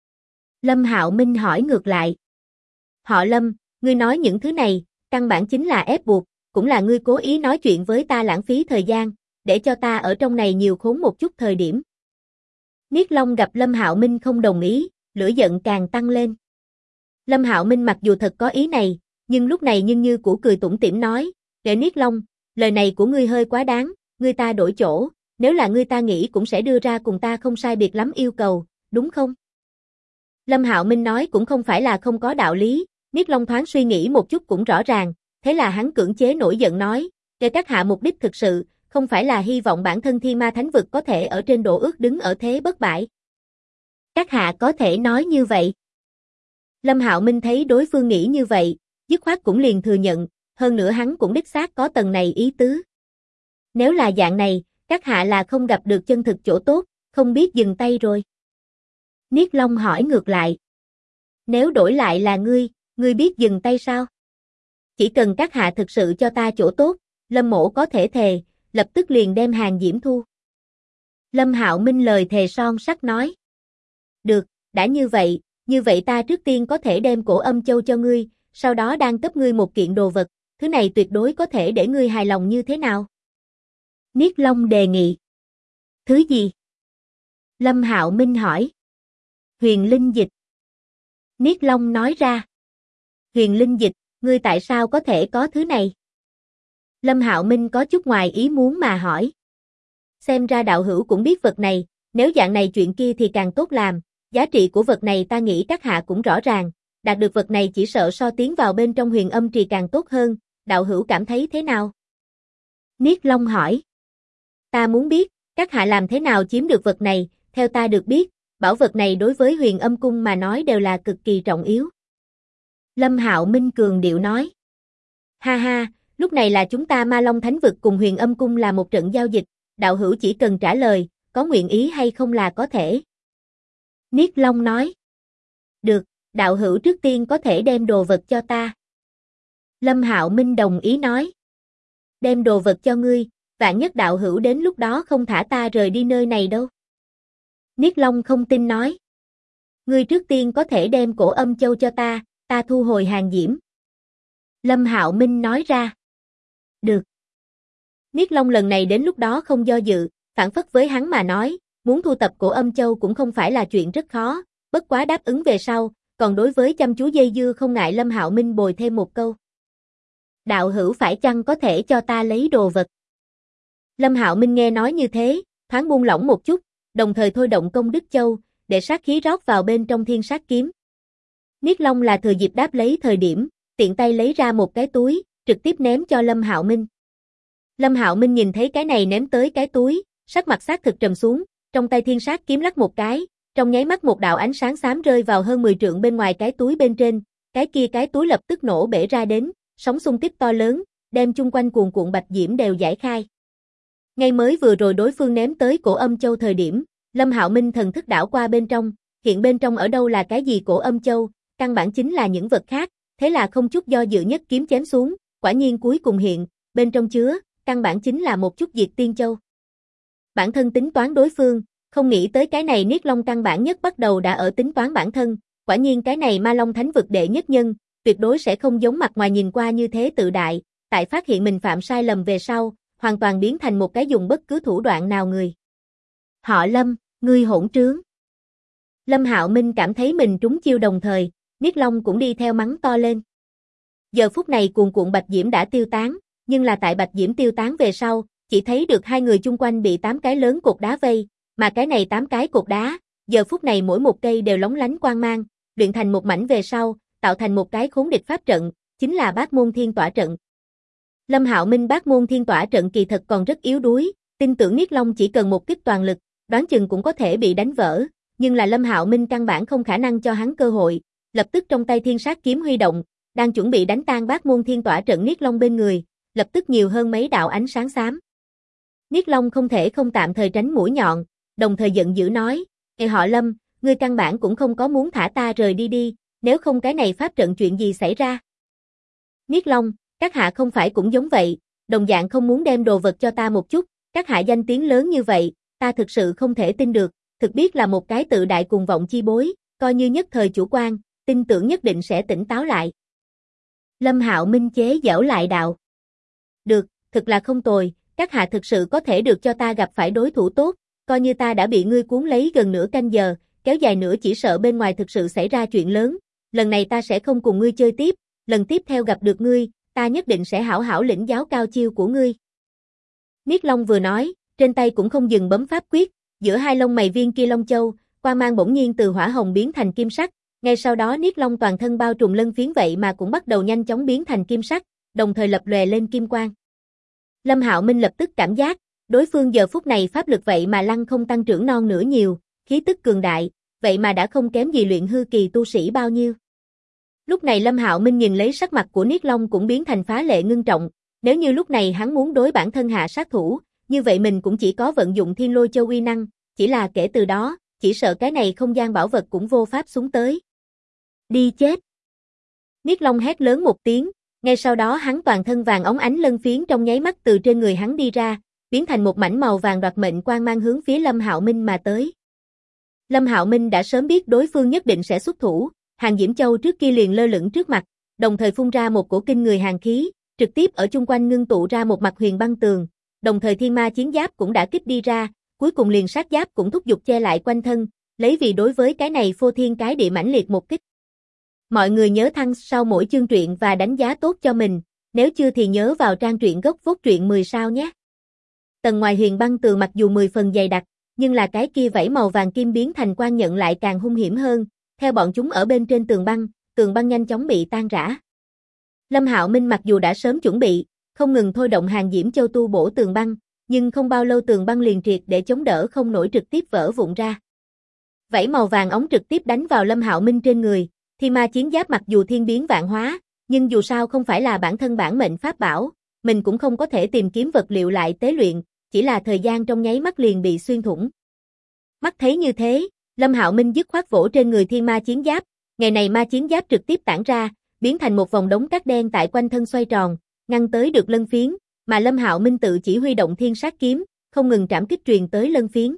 Lâm Hạo Minh hỏi ngược lại. Họ Lâm, ngươi nói những thứ này, căn bản chính là ép buộc, cũng là ngươi cố ý nói chuyện với ta lãng phí thời gian, để cho ta ở trong này nhiều khốn một chút thời điểm. Niết Long gặp Lâm Hạo Minh không đồng ý, lửa giận càng tăng lên. Lâm Hạo Minh mặc dù thật có ý này, nhưng lúc này nhưng như cũ cười tủm tỉm nói, để Niết Long, lời này của ngươi hơi quá đáng, ngươi ta đổi chỗ, nếu là ngươi ta nghĩ cũng sẽ đưa ra cùng ta không sai biệt lắm yêu cầu, đúng không? Lâm Hạo Minh nói cũng không phải là không có đạo lý, Niết Long thoáng suy nghĩ một chút cũng rõ ràng, thế là hắn cưỡng chế nổi giận nói, để các hạ mục đích thực sự, không phải là hy vọng bản thân Thiên Ma Thánh Vực có thể ở trên độ ước đứng ở thế bất bại. Các hạ có thể nói như vậy. Lâm Hạo Minh thấy đối phương nghĩ như vậy, dứt khoát cũng liền thừa nhận, hơn nữa hắn cũng đích xác có tầng này ý tứ. Nếu là dạng này, các hạ là không gặp được chân thực chỗ tốt, không biết dừng tay rồi. Niết Long hỏi ngược lại. Nếu đổi lại là ngươi biết dừng tay sao? Chỉ cần các hạ thực sự cho ta chỗ tốt, Lâm mỗ có thể thề, lập tức liền đem hàng diễm thu. Lâm Hạo Minh lời thề son sắt nói. Được, đã như vậy ta trước tiên có thể đem Cổ Âm Châu cho ngươi, sau đó đang cấp ngươi một kiện đồ vật, thứ này tuyệt đối có thể để ngươi hài lòng như thế nào? Niết Long đề nghị. Thứ gì? Lâm Hạo Minh hỏi. Huyền linh dịch. Niết Long nói ra. Huyền linh dịch, ngươi tại sao có thể có thứ này? Lâm Hạo Minh có chút ngoài ý muốn mà hỏi. Xem ra đạo hữu cũng biết vật này, nếu dạng này chuyện kia thì càng tốt làm, giá trị của vật này ta nghĩ các hạ cũng rõ ràng, đạt được vật này chỉ sợ so tiến vào bên trong huyền âm trì càng tốt hơn, đạo hữu cảm thấy thế nào? Niết Long hỏi. Ta muốn biết, các hạ làm thế nào chiếm được vật này, theo ta được biết, bảo vật này đối với huyền âm cung mà nói đều là cực kỳ trọng yếu. Lâm Hạo Minh cường điệu nói. Ha ha, lúc này là chúng ta Ma Long Thánh Vực cùng huyền âm cung là một trận giao dịch, đạo hữu chỉ cần trả lời, có nguyện ý hay không là có thể. Niết Long nói. Được, đạo hữu trước tiên có thể đem đồ vật cho ta. Lâm Hạo Minh đồng ý nói. Đem đồ vật cho ngươi, vạn nhất đạo hữu đến lúc đó không thả ta rời đi nơi này đâu. Niết Long không tin nói. Ngươi trước tiên có thể đem cổ âm châu cho ta thu hồi hàng diễm. Lâm Hạo Minh nói ra. Được. Niết Long lần này đến lúc đó không do dự, phản phất với hắn mà nói, muốn thu tập cổ âm châu cũng không phải là chuyện rất khó, bất quá đáp ứng về sau, còn đối với chăm chú dây dưa không ngại Lâm Hạo Minh bồi thêm một câu. Đạo hữu phải chăng có thể cho ta lấy đồ vật? Lâm Hạo Minh nghe nói như thế, thoáng buông lỏng một chút, đồng thời thôi động công đức châu, để sát khí rót vào bên trong thiên sát kiếm. Niết Long là thừa dịp đáp lấy thời điểm, tiện tay lấy ra một cái túi, trực tiếp ném cho Lâm Hạo Minh. Lâm Hạo Minh nhìn thấy cái này ném tới cái túi, sắc mặt xác thực trầm xuống, trong tay thiên sát kiếm lắc một cái, trong nháy mắt một đạo ánh sáng xám rơi vào hơn 10 trượng bên ngoài cái túi bên trên, cái túi lập tức nổ bể ra đến, sóng xung kích to lớn, đem chung quanh cuồn cuộn bạch diễm đều giải khai. Ngay mới vừa rồi đối phương ném tới cổ âm châu thời điểm, Lâm Hạo Minh thần thức đảo qua bên trong, hiện bên trong ở đâu là cái gì cổ âm châu, căn bản chính là những vật khác, thế là không chút do dự nhất kiếm chém xuống, quả nhiên cuối cùng hiện, bên trong chứa, căn bản chính là một chút diệt tiên châu. Bản thân tính toán đối phương, không nghĩ tới cái này Niết Long căn bản nhất bắt đầu đã ở tính toán bản thân, quả nhiên cái này Ma Long Thánh Vực đệ nhất nhân, tuyệt đối sẽ không giống mặt ngoài nhìn qua như thế tự đại, tại phát hiện mình phạm sai lầm về sau, hoàn toàn biến thành một cái dùng bất cứ thủ đoạn nào người. Họ Lâm, ngươi hỗn trướng. Lâm Hạo Minh cảm thấy mình trúng chiêu đồng thời, Niết Long cũng đi theo mắng to lên. Giờ phút này cuồn cuộn bạch diễm đã tiêu tán, nhưng là tại bạch diễm tiêu tán về sau, chỉ thấy được hai người chung quanh bị 8 cái lớn cột đá vây, mà cái này 8 cái cột đá, giờ phút này mỗi một cây đều lóng lánh quang mang, luyện thành một mảnh về sau, tạo thành một cái khốn địch pháp trận, chính là Bát Môn Thiên Tỏa trận. Lâm Hạo Minh Bát Môn Thiên Tỏa trận kỳ thật còn rất yếu đuối, tin tưởng Niết Long chỉ cần một kích toàn lực, đoán chừng cũng có thể bị đánh vỡ, nhưng là Lâm Hạo Minh căn bản không khả năng cho hắn cơ hội, lập tức trong tay thiên sát kiếm huy động, đang chuẩn bị đánh tan Bát Môn Thiên Tỏa trận Niết Long bên người, lập tức nhiều hơn mấy đạo ánh sáng xám. Niết Long không thể không tạm thời tránh mũi nhọn, đồng thời giận dữ nói, "Ê họ Lâm, ngươi căn bản cũng không có muốn thả ta rời đi đi, nếu không cái này pháp trận chuyện gì xảy ra?" Niết Long, các hạ không phải cũng giống vậy, đồng dạng không muốn đem đồ vật cho ta một chút, các hạ danh tiếng lớn như vậy, ta thực sự không thể tin được, thực biết là một cái tự đại cuồng vọng chi bối, coi như nhất thời chủ quan, tin tưởng nhất định sẽ tỉnh táo lại. Lâm Hạo Minh chế giễu lại đạo. Được, thực là không tồi, các hạ thực sự có thể được cho ta gặp phải đối thủ tốt, coi như ta đã bị ngươi cuốn lấy gần nửa canh giờ, kéo dài nữa chỉ sợ bên ngoài thực sự xảy ra chuyện lớn, lần này ta sẽ không cùng ngươi chơi tiếp, lần tiếp theo gặp được ngươi, ta nhất định sẽ hảo hảo lĩnh giáo cao chiêu của ngươi. Niết Long vừa nói, trên tay cũng không dừng bấm pháp quyết, giữa hai lông mày viên kia long châu, quang mang bỗng nhiên từ hỏa hồng biến thành kim sắc, ngay sau đó Niết Long toàn thân bao trùm lân phiến vậy mà cũng bắt đầu nhanh chóng biến thành kim sắc, đồng thời lập lòe lên kim quang. Lâm Hạo Minh lập tức cảm giác, đối phương giờ phút này pháp lực vậy mà lăng không tăng trưởng non nửa nhiều, khí tức cường đại, vậy mà đã không kém gì luyện hư kỳ tu sĩ bao nhiêu. Lúc này Lâm Hạo Minh nhìn lấy sắc mặt của Niết Long cũng biến thành phá lệ ngưng trọng, nếu như lúc này hắn muốn đối bản thân hạ sát thủ, như vậy mình cũng chỉ có vận dụng Thiên Lôi Châu uy năng, chỉ là kể từ đó, chỉ sợ cái này không gian bảo vật cũng vô pháp xuống tới. Đi chết! Niết Long hét lớn một tiếng, ngay sau đó hắn toàn thân vàng óng ánh lân phiến trong nháy mắt từ trên người hắn đi ra, biến thành một mảnh màu vàng đoạt mệnh quang mang hướng phía Lâm Hạo Minh mà tới. Lâm Hạo Minh đã sớm biết đối phương nhất định sẽ xuất thủ, Hàng Diễm Châu trước kia liền lơ lửng trước mặt, đồng thời phun ra một cổ kinh người hàn khí, trực tiếp ở chung quanh ngưng tụ ra một mặt huyền băng tường, đồng thời Thiên Ma chiến giáp cũng đã kích đi ra, cuối cùng liền sát giáp cũng thúc giục che lại quanh thân, lấy vì đối với cái này phô thiên cái địa mãnh liệt một kích. Mọi người nhớ thăng sau mỗi chương truyện và đánh giá tốt cho mình, nếu chưa thì nhớ vào trang truyện gốc Vốt Truyện 10 sao nhé. Tầng ngoài huyền băng tường mặc dù 10 phần dày đặc, nhưng là cái kia vảy màu vàng kim biến thành quan nhận lại càng hung hiểm hơn, theo bọn chúng ở bên trên tường băng nhanh chóng bị tan rã. Lâm Hạo Minh mặc dù đã sớm chuẩn bị, không ngừng thôi động hàng diễm châu tu bổ tường băng, nhưng không bao lâu tường băng liền triệt để chống đỡ không nổi trực tiếp vỡ vụn ra. Vảy màu vàng ống trực tiếp đánh vào Lâm Hạo Minh trên người, Thi Ma chiến giáp mặc dù thiên biến vạn hóa, nhưng dù sao không phải là bản thân bản mệnh pháp bảo, mình cũng không có thể tìm kiếm vật liệu lại tế luyện, chỉ là thời gian trong nháy mắt liền bị xuyên thủng. Mắt thấy như thế, Lâm Hạo Minh dứt khoát vỗ trên người Thiên Ma chiến giáp, ngày này ma chiến giáp trực tiếp tản ra, biến thành một vòng đống cát đen tại quanh thân xoay tròn, ngăn tới được lân phiến, mà Lâm Hạo Minh tự chỉ huy động thiên sát kiếm, không ngừng trảm kích truyền tới lân phiến.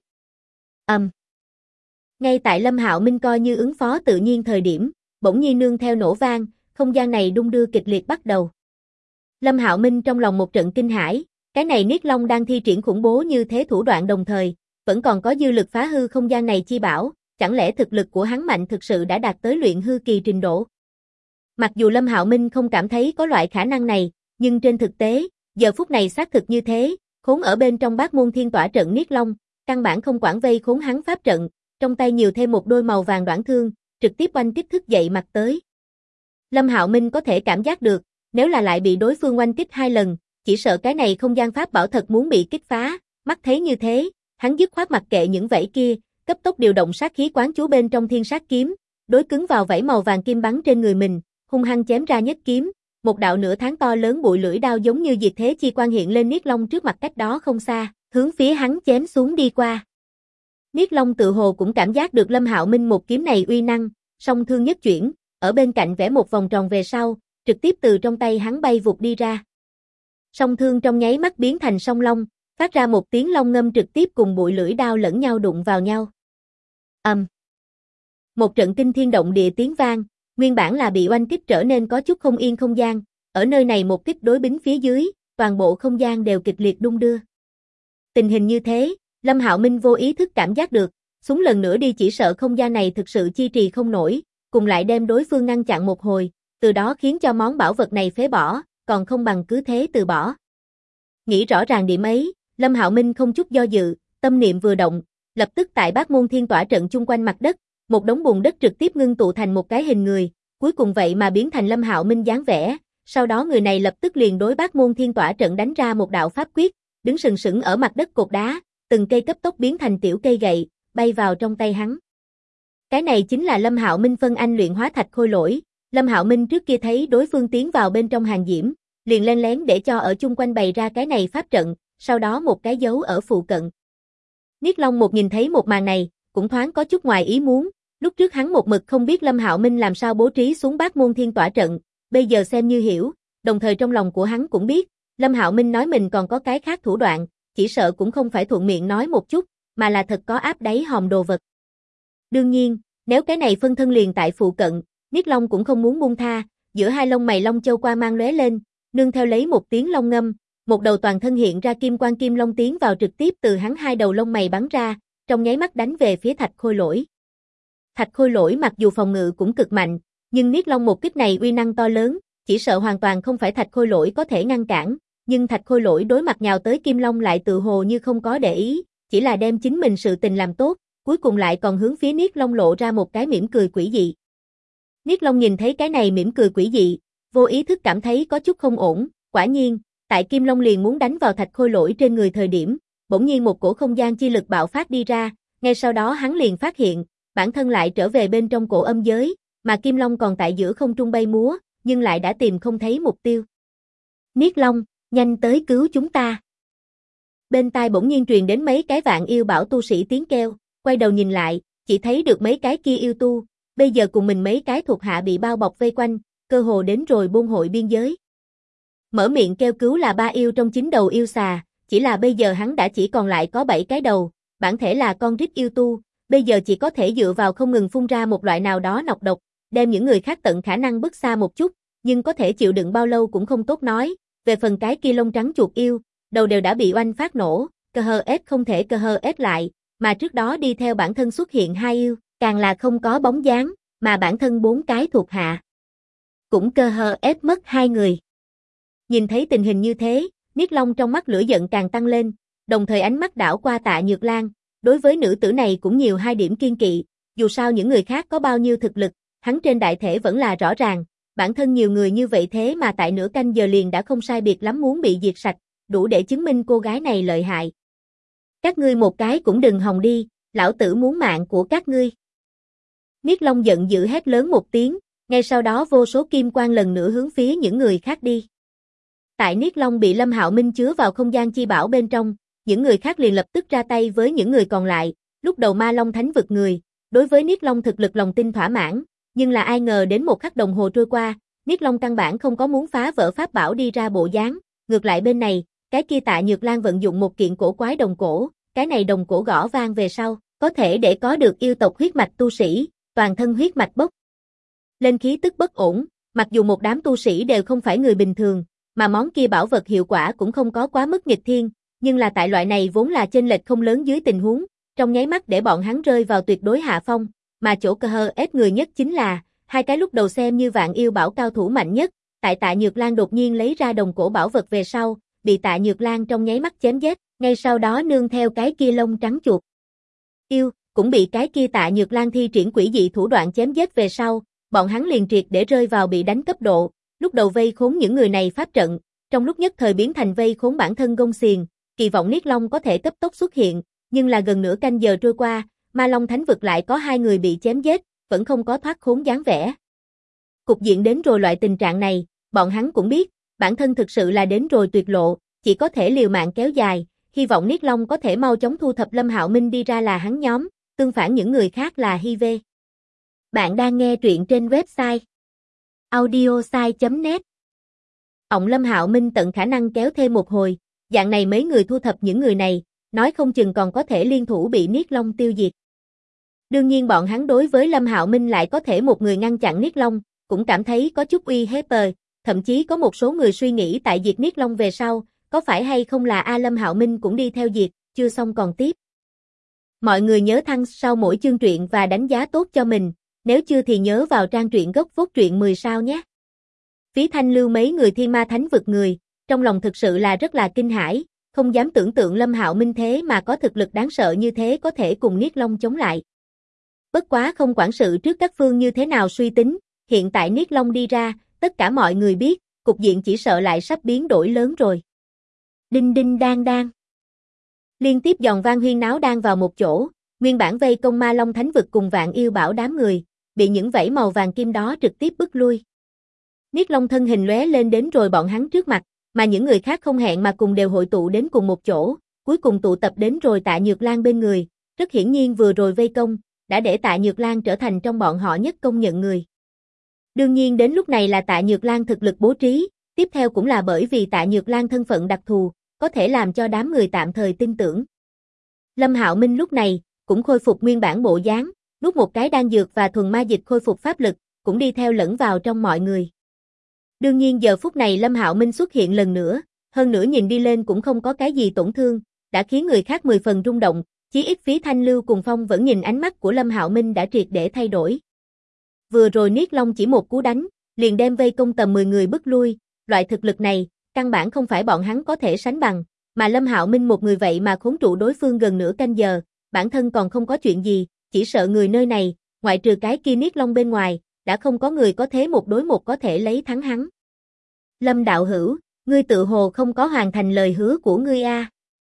Ngay tại Lâm Hạo Minh coi như ứng phó tự nhiên thời điểm, bỗng nhiên nương theo nổ vang, không gian này đung đưa kịch liệt bắt đầu. Lâm Hạo Minh trong lòng một trận kinh hãi, cái này Niết Long đang thi triển khủng bố như thế thủ đoạn đồng thời, vẫn còn có dư lực phá hư không gian này chi bảo, chẳng lẽ thực lực của hắn mạnh thực sự đã đạt tới luyện hư kỳ trình độ? Mặc dù Lâm Hạo Minh không cảm thấy có loại khả năng này, nhưng trên thực tế, giờ phút này xác thực như thế, khốn ở bên trong Bát Môn Thiên Tỏa trận Niết Long, căn bản không quản vây khốn hắn pháp trận, trong tay nhiều thêm một đôi màu vàng đoản thương, trực tiếp oanh kích thức dậy mặt tới. Lâm Hạo Minh có thể cảm giác được, nếu là lại bị đối phương oanh kích 2 lần, chỉ sợ cái này không gian pháp bảo thật muốn bị kích phá, mắt thấy như thế, hắn dứt khoát mặc kệ những vảy kia, cấp tốc điều động sát khí quán chú bên trong thiên sát kiếm, đối cứng vào vảy màu vàng kim bắn trên người mình, hung hăng chém ra nhất kiếm, một đạo nửa tháng to lớn bụi lưỡi đao giống như diệt thế chi quang hiện lên Niết Long trước mặt cách đó không xa, hướng phía hắn chém xuống đi qua. Niết Long tự hồ cũng cảm giác được Lâm Hạo Minh một kiếm này uy năng, song thương nhất chuyển, ở bên cạnh vẽ một vòng tròn về sau, trực tiếp từ trong tay hắn bay vụt đi ra. Song thương trong nháy mắt biến thành song long, phát ra một tiếng long ngâm trực tiếp cùng bụi lưỡi đao lẫn nhau đụng vào nhau. Một trận kinh thiên động địa tiếng vang, nguyên bản là bị oanh kích trở nên có chút không yên không gian, ở nơi này một kích đối bính phía dưới, toàn bộ không gian đều kịch liệt đung đưa. Tình hình như thế, Lâm Hạo Minh vô ý thức cảm giác được, xuống lần nữa đi chỉ sợ không gian này thực sự chi trì không nổi, cùng lại đem đối phương ngăn chặn một hồi, từ đó khiến cho món bảo vật này phế bỏ, còn không bằng cứ thế từ bỏ. Nghĩ rõ ràng điểm ấy, Lâm Hạo Minh không chút do dự, tâm niệm vừa động, lập tức tại Bát Môn Thiên Tỏa trận chung quanh mặt đất, một đống bùn đất trực tiếp ngưng tụ thành một cái hình người, cuối cùng vậy mà biến thành Lâm Hạo Minh dáng vẻ, sau đó người này lập tức liền đối Bát Môn Thiên Tỏa trận đánh ra một đạo pháp quyết, đứng sừng sững ở mặt đất cột đá, từng cây cấp tốc biến thành tiểu cây gậy, bay vào trong tay hắn. Cái này chính là Lâm Hạo Minh phân anh luyện hóa thạch khôi lỗi. Lâm Hạo Minh trước kia thấy đối phương tiến vào bên trong hàng diễm, liền len lén để cho ở chung quanh bày ra cái này pháp trận, sau đó một cái dấu ở phụ cận. Niết Long một nhìn thấy một màn này, cũng thoáng có chút ngoài ý muốn, lúc trước hắn một mực không biết Lâm Hạo Minh làm sao bố trí xuống Bát Môn Thiên Tỏa trận, bây giờ xem như hiểu, đồng thời trong lòng của hắn cũng biết, Lâm Hạo Minh nói mình còn có cái khác thủ đoạn, chỉ sợ cũng không phải thuận miệng nói một chút, mà là thật có áp đáy hòm đồ vật. Đương nhiên, nếu cái này phân thân liền tại phụ cận, Niết Long cũng không muốn buông tha, giữa hai lông mày long châu qua mang lóe lên, nương theo lấy một tiếng long ngâm, một đầu toàn thân hiện ra kim quang kim long tiến vào trực tiếp từ hắn hai đầu lông mày bắn ra, trong nháy mắt đánh về phía Thạch Khôi Lỗi. Thạch Khôi Lỗi mặc dù phòng ngự cũng cực mạnh, nhưng Niết Long một kích này uy năng to lớn, chỉ sợ hoàn toàn không phải Thạch Khôi Lỗi có thể ngăn cản, nhưng Thạch Khôi Lỗi đối mặt nhào tới Kim Long lại tự hồ như không có để ý, chỉ là đem chính mình sự tình làm tốt, cuối cùng lại còn hướng phía Niết Long lộ ra một cái mỉm cười quỷ dị. Niết Long nhìn thấy cái này mỉm cười quỷ dị, vô ý thức cảm thấy có chút không ổn, quả nhiên, tại Kim Long liền muốn đánh vào Thạch Khôi Lỗi trên người thời điểm, bỗng nhiên một cổ không gian chi lực bạo phát đi ra, ngay sau đó hắn liền phát hiện, bản thân lại trở về bên trong cổ âm giới, mà Kim Long còn tại giữa không trung bay múa, nhưng lại đã tìm không thấy mục tiêu. Niết Long, nhanh tới cứu chúng ta. Bên tai bỗng nhiên truyền đến mấy cái vạn yêu bảo tu sĩ tiếng kêu, quay đầu nhìn lại, chỉ thấy được mấy cái kia yêu tu, bây giờ cùng mình mấy cái thuộc hạ bị bao bọc vây quanh, cơ hồ đến rồi buôn hội biên giới. Mở miệng kêu cứu là 3 yêu trong 9 đầu yêu xà, chỉ là bây giờ hắn đã chỉ còn lại có 7 cái đầu, bản thể là con rít yêu tu, bây giờ chỉ có thể dựa vào không ngừng phun ra một loại nào đó nọc độc, đem những người khác tận khả năng bước xa một chút, nhưng có thể chịu đựng bao lâu cũng không tốt nói, về phần cái kia lông trắng chuột yêu, đầu đều đã bị oanh phát nổ, cơ hờ ép không thể cơ hờ ép lại, mà trước đó đi theo bản thân xuất hiện hai yêu, càng là không có bóng dáng, mà bản thân 4 cái thuộc hạ cũng cơ hờ ép mất 2 người. Nhìn thấy tình hình như thế, Niết Long trong mắt lửa giận càng tăng lên, đồng thời ánh mắt đảo qua Tạ Nhược Lan, đối với nữ tử này cũng nhiều 2 điểm kiên kỵ, dù sao những người khác có bao nhiêu thực lực, hắn trên đại thể vẫn là rõ ràng, bản thân nhiều người như vậy thế mà tại nửa canh giờ liền đã không sai biệt lắm muốn bị diệt sạch, đủ để chứng minh cô gái này lợi hại. Các ngươi một cái cũng đừng hòng đi, lão tử muốn mạng của các ngươi. Niết Long giận dữ hét lớn một tiếng, ngay sau đó vô số kim quang lần nữa hướng phía những người khác đi. Tại Niết Long bị Lâm Hạo Minh chứa vào không gian chi bảo bên trong, những người khác liền lập tức ra tay với những người còn lại, lúc đầu Ma Long Thánh vực người, đối với Niết Long thực lực lòng tin thỏa mãn, nhưng là ai ngờ đến một khắc đồng hồ trôi qua, Niết Long căn bản không có muốn phá vỡ pháp bảo đi ra bộ dáng, ngược lại bên này, cái kia Tạ Nhược Lan vận dụng một kiện cổ quái đồng cổ, cái này đồng cổ gõ vang về sau, có thể để có được yêu tộc huyết mạch tu sĩ, toàn thân huyết mạch bốc lên khí tức bất ổn, mặc dù một đám tu sĩ đều không phải người bình thường, mà món kia bảo vật hiệu quả cũng không có quá mức nghịch thiên, nhưng là tại loại này vốn là chênh lệch không lớn dưới tình huống, trong nháy mắt để bọn hắn rơi vào tuyệt đối hạ phong, mà chỗ cơ hờ ép người nhất chính là, 2 cái lúc đầu xem như vạn yêu bảo cao thủ mạnh nhất, tại Tạ Nhược Lan đột nhiên lấy ra đồng cổ bảo vật về sau, bị Tạ Nhược Lan trong nháy mắt chém giết, ngay sau đó nương theo cái kia lông trắng chuột. Yêu, cũng bị cái kia Tạ Nhược Lan thi triển quỷ dị thủ đoạn chém giết về sau, bọn hắn liền triệt để rơi vào bị đánh cấp độ, lúc đầu vây khốn những người này pháp trận, trong lúc nhất thời biến thành vây khốn bản thân gông xiềng, kỳ vọng Niết Long có thể cấp tốc xuất hiện, nhưng là gần nửa canh giờ trôi qua, Ma Long Thánh vực lại có 2 người bị chém giết, vẫn không có thoát khốn dáng vẻ. Cục diện đến rồi loại tình trạng này, bọn hắn cũng biết, bản thân thực sự là đến rồi tuyệt lộ, chỉ có thể liều mạng kéo dài, hy vọng Niết Long có thể mau chóng thu thập Lâm Hạo Minh đi ra là hắn nhóm, tương phản những người khác là hy vê. Bạn đang nghe truyện trên website audiosai.net. Ổng Lâm Hạo Minh tận khả năng kéo thêm một hồi, dạng này mấy người thu thập những người này, nói không chừng còn có thể liên thủ bị Niết Long tiêu diệt. Đương nhiên bọn hắn đối với Lâm Hạo Minh lại có thể một người ngăn chặn Niết Long, cũng cảm thấy có chút uy hiếp, thậm chí có một số người suy nghĩ tại diệt Niết Long về sau, có phải hay không là Lâm Hạo Minh cũng đi theo diệt, chưa xong còn tiếp. Mọi người nhớ thăng sau mỗi chương truyện và đánh giá tốt cho mình, nếu chưa thì nhớ vào trang truyện gốc phốt truyện 10 sao nhé. Phí Thanh lưu mấy người Thiên Ma Thánh vực người, trong lòng thực sự là rất là kinh hãi, không dám tưởng tượng Lâm Hạo Minh thế mà có thực lực đáng sợ như thế có thể cùng Niết Long chống lại. Bất quá không quản sự trước các phương như thế nào suy tính, hiện tại Niết Long đi ra, tất cả mọi người biết, cục diện chỉ sợ lại sắp biến đổi lớn rồi. Đinh đinh đang đang. Liên tiếp giòn vang huyên náo đang vào một chỗ, nguyên bản vây công Ma Long Thánh vực cùng Vạn Yêu Bảo đám người, bị những vảy màu vàng kim đó trực tiếp bức lui. Niết Long thân hình lóe lên đến rồi bọn hắn trước mặt, mà những người khác không hẹn mà cùng đều hội tụ đến cùng một chỗ, cuối cùng tụ tập đến rồi Tạ Nhược Lan bên người, rất hiển nhiên vừa rồi vây công, đã để Tạ Nhược Lan trở thành trong bọn họ nhất công nhận người. Đương nhiên đến lúc này là Tạ Nhược Lan thực lực bố trí, tiếp theo cũng là bởi vì Tạ Nhược Lan thân phận đặc thù, có thể làm cho đám người tạm thời tin tưởng. Lâm Hạo Minh lúc này, cũng khôi phục nguyên bản bộ dáng, nuốt một cái đan dược và thuần ma dịch khôi phục pháp lực, cũng đi theo lẫn vào trong mọi người. Đương nhiên giờ phút này Lâm Hạo Minh xuất hiện lần nữa, hơn nữa nhìn đi lên cũng không có cái gì tổn thương, đã khiến người khác 10 phần rung động, chí ít Phí Thanh Lưu cùng Phong vẫn nhìn ánh mắt của Lâm Hạo Minh đã triệt để thay đổi. Vừa rồi Niết Long chỉ một cú đánh, liền đem vây công tầm 10 người bức lui, loại thực lực này, căn bản không phải bọn hắn có thể sánh bằng, mà Lâm Hạo Minh một người vậy mà khốn trụ đối phương gần nửa canh giờ, bản thân còn không có chuyện gì, chỉ sợ người nơi này, ngoại trừ cái kia Niết Long bên ngoài, đã không có người có thế một đối một có thể lấy thắng hắn. Lâm đạo hữu, ngươi tự hồ không có hoàn thành lời hứa của ngươi a.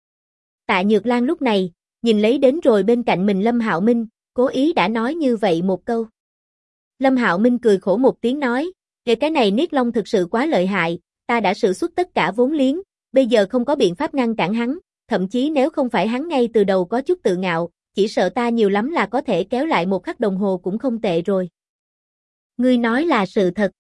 Tạ Nhược Lan lúc này, nhìn lấy đến rồi bên cạnh mình Lâm Hạo Minh, cố ý đã nói như vậy một câu. Lâm Hạo Minh cười khổ một tiếng nói, cái này Niết Long thực sự quá lợi hại, ta đã sử xuất tất cả vốn liếng, bây giờ không có biện pháp ngăn cản hắn, thậm chí nếu không phải hắn ngay từ đầu có chút tự ngạo, chỉ sợ ta nhiều lắm là có thể kéo lại một khắc đồng hồ cũng không tệ rồi. Ngươi nói là sự thật.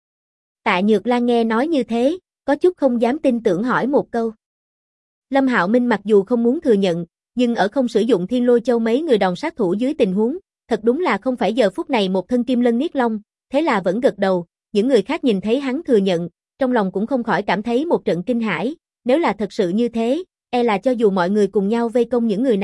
Tạ Nhược Lan nghe nói như thế, có chút không dám tin tưởng hỏi một câu. Lâm Hạo Minh mặc dù không muốn thừa nhận, nhưng ở không sử dụng Thiên Lôi Châu mấy người đòn sát thủ dưới tình huống, thật đúng là không phải giờ phút này một thân kim lân Niết Long, thế là vẫn gật đầu, những người khác nhìn thấy hắn thừa nhận, trong lòng cũng không khỏi cảm thấy một trận kinh hãi, nếu là thật sự như thế, e là cho dù mọi người cùng nhau vây công những người này,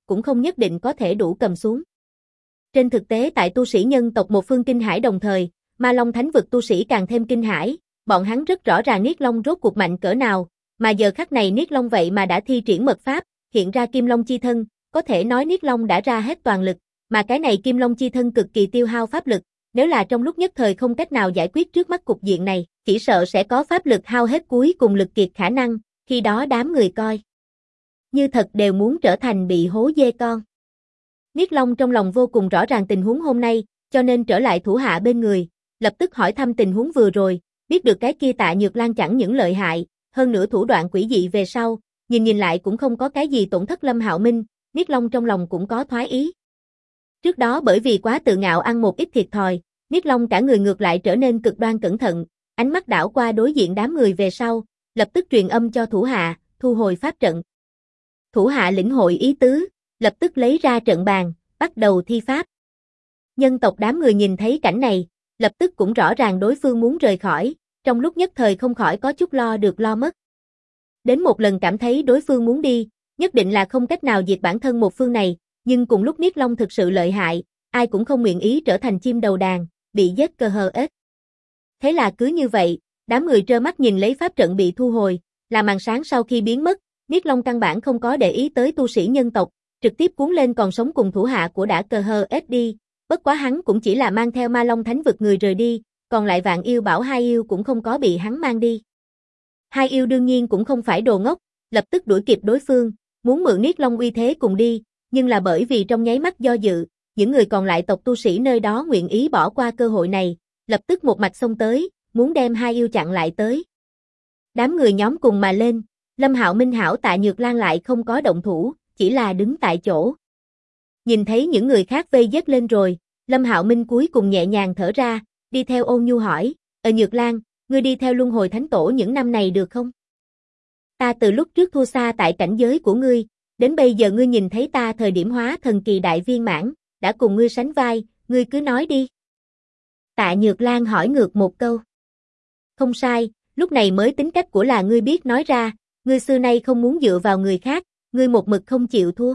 cũng không nhất định có thể đủ cầm xuống. Trên thực tế tại tu sĩ nhân tộc một phương kinh hãi đồng thời, Ma Long Thánh vực tu sĩ càng thêm kinh hãi, bọn hắn rất rõ ràng Niết Long rốt cuộc mạnh cỡ nào, mà giờ khắc này Niết Long vậy mà đã thi triển mật pháp, hiện ra Kim Long chi thân, có thể nói Niết Long đã ra hết toàn lực, mà cái này Kim Long chi thân cực kỳ tiêu hao pháp lực, nếu là trong lúc nhất thời không cách nào giải quyết trước mắt cục diện này, chỉ sợ sẽ có pháp lực hao hết cuối cùng lực kiệt khả năng, khi đó đám người coi như thật đều muốn trở thành bị hố dê con. Niết Long trong lòng vô cùng rõ ràng tình huống hôm nay, cho nên trở lại thủ hạ bên người, lập tức hỏi thăm tình huống vừa rồi, biết được cái kia Tạ Nhược Lan chẳng những lợi hại, hơn nữa thủ đoạn quỷ dị về sau, nhìn lại cũng không có cái gì tổn thất Lâm Hạo Minh, Niết Long trong lòng cũng có thoái ý. Trước đó bởi vì quá tự ngạo ăn một ít thiệt thòi, Niết Long cả người ngược lại trở nên cực đoan cẩn thận, ánh mắt đảo qua đối diện đám người về sau, lập tức truyền âm cho thủ hạ, thu hồi pháp trận. Thủ hạ lĩnh hội ý tứ, lập tức lấy ra trận bàn, bắt đầu thi pháp. Nhân tộc đám người nhìn thấy cảnh này, lập tức cũng rõ ràng đối phương muốn rời khỏi, trong lúc nhất thời không khỏi có chút lo được lo mất. Đến một lần cảm thấy đối phương muốn đi, nhất định là không cách nào diệt bản thân một phương này, nhưng cùng lúc Niết Long thực sự lợi hại, ai cũng không nguyện ý trở thành chim đầu đàn, bị giết cơ hờ ếch. Thế là cứ như vậy, đám người trơ mắt nhìn lấy pháp trận bị thu hồi, là màn sáng sau khi biến mất, Niết Long căn bản không có để ý tới tu sĩ nhân tộc, trực tiếp cuốn lên còn sống cùng thủ hạ của đã cơ hờ ếch đi, bất quá hắn cũng chỉ là mang theo Ma Long Thánh vực người rời đi, còn lại Vạn Yêu Bảo hai yêu cũng không có bị hắn mang đi. Hai yêu đương nhiên cũng không phải đồ ngốc, lập tức đuổi kịp đối phương, muốn mượn Niết Long uy thế cùng đi, nhưng là bởi vì trong nháy mắt do dự, những người còn lại tộc tu sĩ nơi đó nguyện ý bỏ qua cơ hội này, lập tức một mạch xông tới, muốn đem hai yêu chặn lại tới. Đám người nhóm cùng mà lên, Lâm Hạo Minh hảo Tạ Nhược Lan lại không có động thủ, chỉ là đứng tại chỗ. Nhìn thấy những người khác vây giết lên rồi, Lâm Hạo Minh cuối cùng nhẹ nhàng thở ra, đi theo ôn nhu hỏi, Nhược Lan, ngươi đi theo Luân Hồi Thánh Tổ những năm này được không? Ta từ lúc trước thua xa tại cảnh giới của ngươi, đến bây giờ ngươi nhìn thấy ta thời điểm hóa thần kỳ đại viên mãn, đã cùng ngươi sánh vai, ngươi cứ nói đi. Tạ Nhược Lan hỏi ngược một câu. Không sai, lúc này mới tính cách của là ngươi biết nói ra, ngươi xưa nay không muốn dựa vào người khác, ngươi một mực không chịu thua.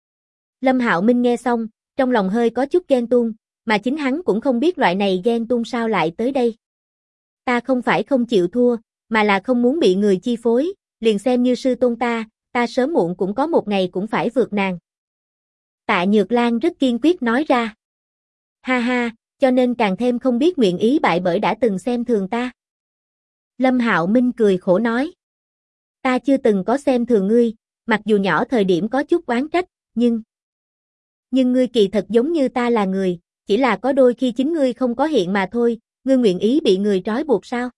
Lâm Hạo Minh nghe xong, trong lòng hơi có chút ghen tuông, mà chính hắn cũng không biết loại này ghen tuông sao lại tới đây. Ta không phải không chịu thua, mà là không muốn bị người chi phối, liền xem như sư tôn ta sớm muộn cũng có một ngày cũng phải vượt nàng. Tạ Nhược Lan rất kiên quyết nói ra. Ha ha, cho nên càng thêm không biết nguyện ý bại bởi đã từng xem thường ta. Lâm Hạo Minh cười khổ nói. Ta chưa từng có xem thường ngươi, mặc dù nhỏ thời điểm có chút oán trách, nhưng ngươi kỳ thật giống như ta là người, chỉ là có đôi khi chính ngươi không có hiện mà thôi, ngươi nguyện ý bị người trói buộc sao?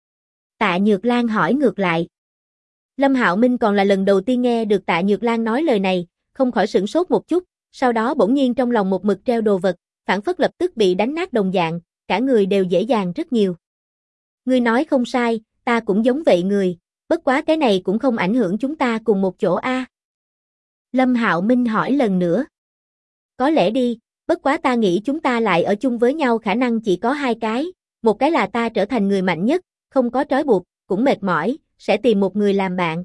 Tạ Nhược Lan hỏi ngược lại. Lâm Hạo Minh còn là lần đầu tiên nghe được Tạ Nhược Lan nói lời này, không khỏi sửng sốt một chút, sau đó bỗng nhiên trong lòng một mực treo đồ vật, phảng phất lập tức bị đánh nát đồng dạng, cả người đều dễ dàng rất nhiều. Ngươi nói không sai, ta cũng giống vậy người, bất quá cái này cũng không ảnh hưởng chúng ta cùng một chỗ a. Lâm Hạo Minh hỏi lần nữa. Có lẽ đi, bất quá ta nghĩ chúng ta lại ở chung với nhau khả năng chỉ có hai cái, một cái là ta trở thành người mạnh nhất, không có trói buộc, cũng mệt mỏi, sẽ tìm một người làm bạn.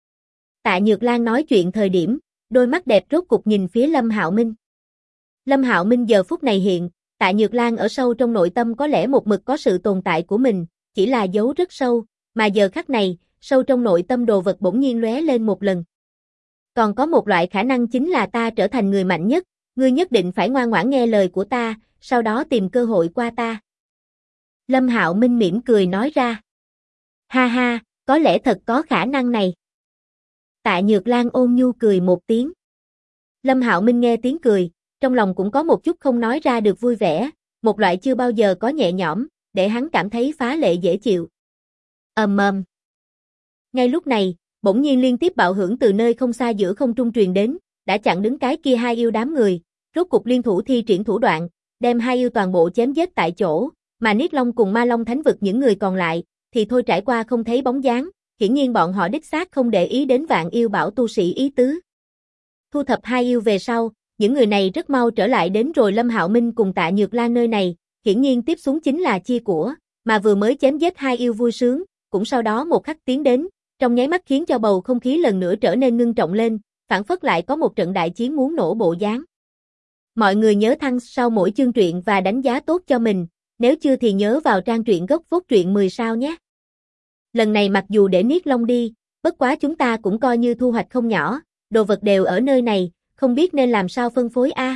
Tạ Nhược Lan nói chuyện thời điểm, đôi mắt đẹp rốt cục nhìn phía Lâm Hạo Minh. Lâm Hạo Minh giờ phút này hiện, Tạ Nhược Lan ở sâu trong nội tâm có lẽ một mực có sự tồn tại của mình, chỉ là giấu rất sâu, mà giờ khắc này, sâu trong nội tâm đồ vật bỗng nhiên lóe lên một lần. Còn có một loại khả năng chính là ta trở thành người mạnh nhất, ngươi nhất định phải ngoan ngoãn nghe lời của ta, sau đó tìm cơ hội qua ta. Lâm Hạo Minh mỉm cười nói ra. Ha ha, có lẽ thật có khả năng này. Tạ Nhược Lan ôn nhu cười một tiếng. Lâm Hạo Minh nghe tiếng cười, trong lòng cũng có một chút không nói ra được vui vẻ, một loại chưa bao giờ có nhẹ nhõm, để hắn cảm thấy phá lệ dễ chịu. Ngay lúc này, bỗng nhiên liên tiếp bạo hưởng từ nơi không xa giữa không trung truyền đến, đã chặn đứng cái kia hai yêu đám người, rốt cục liên thủ thi triển thủ đoạn, đem hai yêu toàn bộ chém giết tại chỗ, mà Niết Long cùng Ma Long Thánh vực những người còn lại, thì thôi trải qua không thấy bóng dáng, hiển nhiên bọn họ đích xác không để ý đến Vạn Yêu Bảo tu sĩ ý tứ. Thu thập hai yêu về sau, những người này rất mau trở lại đến rồi Lâm Hạo Minh cùng Tạ Nhược Lan nơi này, hiển nhiên tiếp xuống chính là chia của, mà vừa mới chém giết hai yêu vui sướng, cũng sau đó một khắc tiến đến, trong nháy mắt khiến cho bầu không khí lần nữa trở nên ngưng trọng lên, phản phất lại có một trận đại chiến muốn nổ bộ dáng. Mọi người nhớ thăng sau mỗi chương truyện và đánh giá tốt cho mình, nếu chưa thì nhớ vào trang truyện gốc Vốt Truyện 10 sao nhé. Lần này mặc dù để Niết Long đi, bất quá chúng ta cũng coi như thu hoạch không nhỏ, đồ vật đều ở nơi này, không biết nên làm sao phân phối a.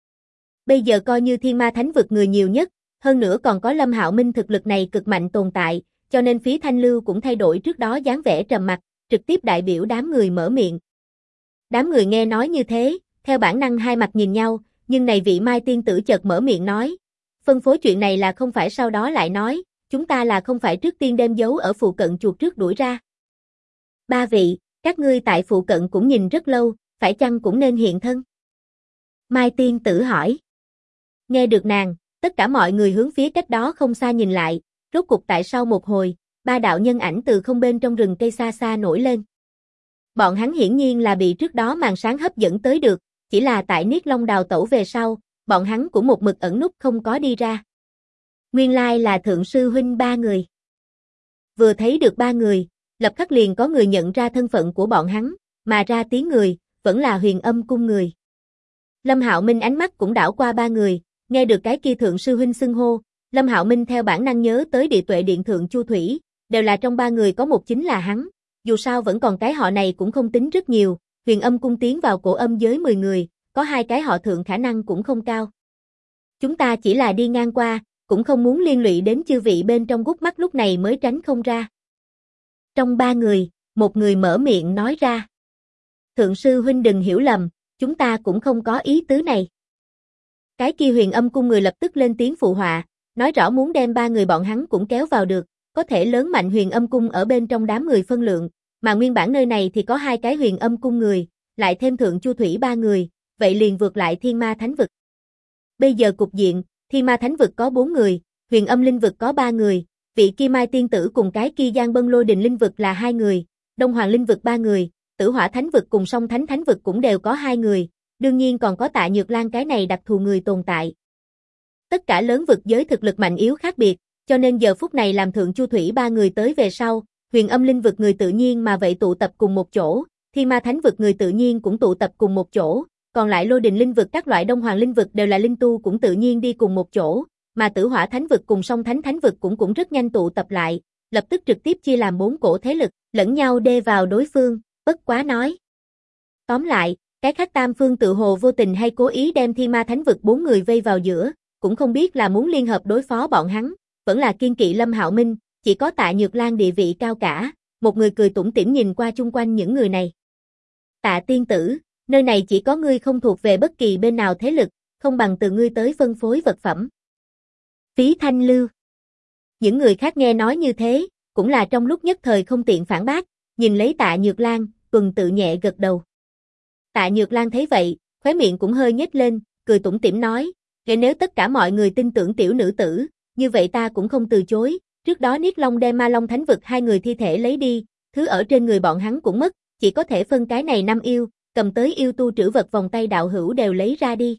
Bây giờ coi như Thiên Ma Thánh vực người nhiều nhất, hơn nữa còn có Lâm Hạo Minh thực lực này cực mạnh tồn tại, cho nên Phí Thanh Lưu cũng thay đổi trước đó dáng vẻ trầm mặc, trực tiếp đại biểu đám người mở miệng. Đám người nghe nói như thế, theo bản năng hai mặt nhìn nhau, nhưng này vị Mai tiên tử chợt mở miệng nói, phân phối chuyện này là không phải sau đó lại nói, chúng ta là không phải trước tiên đem giấu ở phụ cận chuột trước đuổi ra. Ba vị, các ngươi tại phụ cận cũng nhìn rất lâu, phải chăng cũng nên hiện thân? Mai tiên tử hỏi. Nghe được nàng, tất cả mọi người hướng phía cách đó không xa nhìn lại, rốt cục tại sau một hồi, ba đạo nhân ảnh từ không bên trong rừng cây xa xa nổi lên. Bọn hắn hiển nhiên là bị trước đó màn sáng hấp dẫn tới được, chỉ là tại Niết Long đào tẩu về sau, bọn hắn cũng một mực ẩn núp không có đi ra. Nguyên lai là Thượng sư huynh ba người. Vừa thấy được ba người, lập khắc liền có người nhận ra thân phận của bọn hắn, mà ra tiếng người, vẫn là Huyền Âm cung người. Lâm Hạo Minh ánh mắt cũng đảo qua ba người, nghe được cái kia Thượng sư huynh xưng hô, Lâm Hạo Minh theo bản năng nhớ tới Địa Tuệ Điện thượng Chu Thủy, đều là trong ba người có một chính là hắn, dù sao vẫn còn cái họ này cũng không tính rất nhiều, Huyền Âm cung tiến vào cổ âm giới 10 người, có hai cái họ Thượng khả năng cũng không cao. Chúng ta chỉ là đi ngang qua, cũng không muốn liên lụy đến chư vị bên trong gút mắt lúc này mới tránh không ra. Trong ba người, một người mở miệng nói ra. Thượng sư huynh đừng hiểu lầm, chúng ta cũng không có ý tứ này. Cái kia Huyền Âm cung người lập tức lên tiếng phụ họa, nói rõ muốn đem ba người bọn hắn cũng kéo vào được, có thể lớn mạnh Huyền Âm cung ở bên trong đám người phân lượng, mà nguyên bản nơi này thì có hai cái Huyền Âm cung người, lại thêm Thượng Chu Thủy ba người, vậy liền vượt lại Thiên Ma Thánh vực. Bây giờ cục diện, Thiên Ma Thánh vực có 4 người, Huyền Âm Linh vực có 3 người, vị Kim Mai tiên tử cùng cái kia Giang Bân Lôi Đình Linh vực là 2 người, Đông Hoàng Linh vực 3 người, Tử Hỏa Thánh vực cùng Song Thánh Thánh vực cũng đều có 2 người, đương nhiên còn có Tạ Nhược Lan cái này đặc thù người tồn tại. Tất cả lớn vực giới thực lực mạnh yếu khác biệt, cho nên giờ phút này làm Thượng Chu Thủy 3 người tới về sau, Huyền Âm Linh vực người tự nhiên mà vậy tụ tập cùng một chỗ, Thiên Ma Thánh vực người tự nhiên cũng tụ tập cùng một chỗ, còn lại Lôi Đình Linh vực các loại Đông Hoàng Linh vực đều là linh tu cũng tự nhiên đi cùng một chỗ, mà Tử Hỏa Thánh vực cùng Song Thánh Thánh vực cũng rất nhanh tụ tập lại, lập tức trực tiếp chia làm 4 cổ thế lực, lẫn nhau đê vào đối phương, bất quá nói. Tóm lại, cái khác tam phương tự hồ vô tình hay cố ý đem Thiên Ma Thánh vực 4 người vây vào giữa, cũng không biết là muốn liên hợp đối phó bọn hắn, vẫn là kiên kỵ Lâm Hạo Minh, chỉ có Tạ Nhược Lan địa vị cao cả, một người cười tủm tỉm nhìn qua chung quanh những người này. Tạ tiên tử, nơi này chỉ có ngươi không thuộc về bất kỳ bên nào thế lực, không bằng từ ngươi tới phân phối vật phẩm. Phí Thanh Lưu. Những người khác nghe nói như thế, cũng là trong lúc nhất thời không tiện phản bác, nhìn lấy Tạ Nhược Lan, tuần tự nhẹ gật đầu. Tạ Nhược Lan thấy vậy, khóe miệng cũng hơi nhếch lên, cười tủm tỉm nói, nếu tất cả mọi người tin tưởng tiểu nữ tử, như vậy ta cũng không từ chối, trước đó Niết Long đem Ma Long Thánh vực 2 người thi thể lấy đi, thứ ở trên người bọn hắn cũng mất, chỉ có thể phân cái này 5 yêu, cầm tới yêu tu trữ vật vòng tay đạo hữu đều lấy ra đi.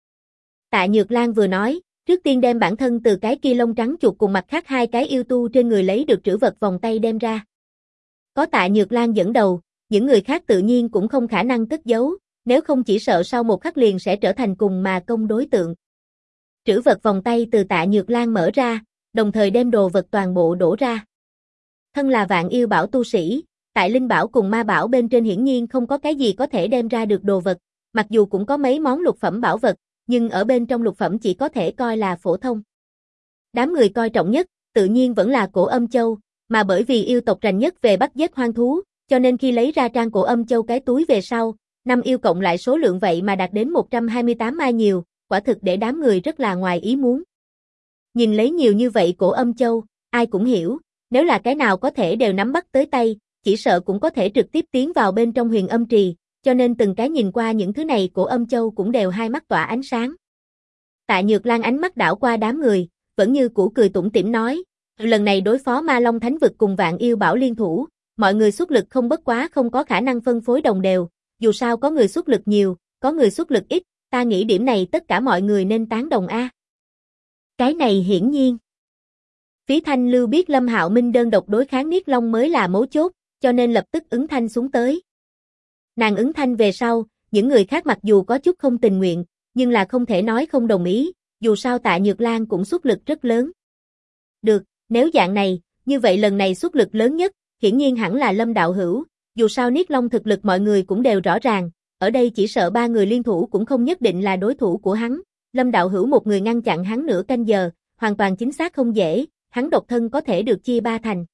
Tạ Nhược Lan vừa nói, trước tiên đem bản thân từ cái kia lông trắng chuột cùng mặt khác 2 cái yêu tu trên người lấy được trữ vật vòng tay đem ra. Có Tạ Nhược Lan dẫn đầu, những người khác tự nhiên cũng không khả năng cất giấu, nếu không chỉ sợ sau một khắc liền sẽ trở thành cùng mà công đối tượng. Trữ vật vòng tay từ Tạ Nhược Lan mở ra, đồng thời đem đồ vật toàn bộ đổ ra. Thân là vạn yêu bảo tu sĩ, tại linh bảo cùng ma bảo bên trên hiển nhiên không có cái gì có thể đem ra được đồ vật, mặc dù cũng có mấy món lục phẩm bảo vật, nhưng ở bên trong lục phẩm chỉ có thể coi là phổ thông. Đám người coi trọng nhất, tự nhiên vẫn là cổ âm châu, mà bởi vì yêu tộc rành nhất về bắt giết hoang thú, cho nên khi lấy ra trang cổ âm châu cái túi về sau, 5 yêu cộng lại số lượng vậy mà đạt đến 128 mai nhiều, quả thực để đám người rất là ngoài ý muốn. Nhìn lấy nhiều như vậy cổ âm châu, ai cũng hiểu, nếu là cái nào có thể đều nắm bắt tới tay, chỉ sợ cũng có thể trực tiếp tiến vào bên trong Huyền Âm trì, cho nên từng cái nhìn qua những thứ này cổ âm châu cũng đều hai mắt tỏa ánh sáng. Tạ Nhược Lan ánh mắt đảo qua đám người, vẫn như cũ cười tủm tỉm nói, lần này đối phó Ma Long Thánh vực cùng Vạn Yêu Bảo liên thủ, mọi người xuất lực không bất quá không có khả năng phân phối đồng đều, dù sao có người xuất lực nhiều, có người xuất lực ít, ta nghĩ điểm này tất cả mọi người nên tán đồng a. Cái này hiển nhiên. Phí Thanh Lưu biết Lâm Hạo Minh đơn độc đối kháng Niết Long mới là mấu chốt, cho nên lập tức ứng thanh xuống tới. Nàng ứng thanh về sau, những người khác mặc dù có chút không tình nguyện, nhưng là không thể nói không đồng ý, dù sao Tạ Nhược Lan cũng xuất lực rất lớn. Được, nếu dạng này, như vậy lần này xuất lực lớn nhất, hiển nhiên hẳn là Lâm đạo hữu, dù sao Niết Long thực lực mọi người cũng đều rõ ràng, ở đây chỉ sợ ba người liên thủ cũng không nhất định là đối thủ của hắn, Lâm đạo hữu một người ngăn chặn hắn nửa canh giờ, hoàn toàn chính xác không dễ, hắn độc thân có thể được chia ba thành.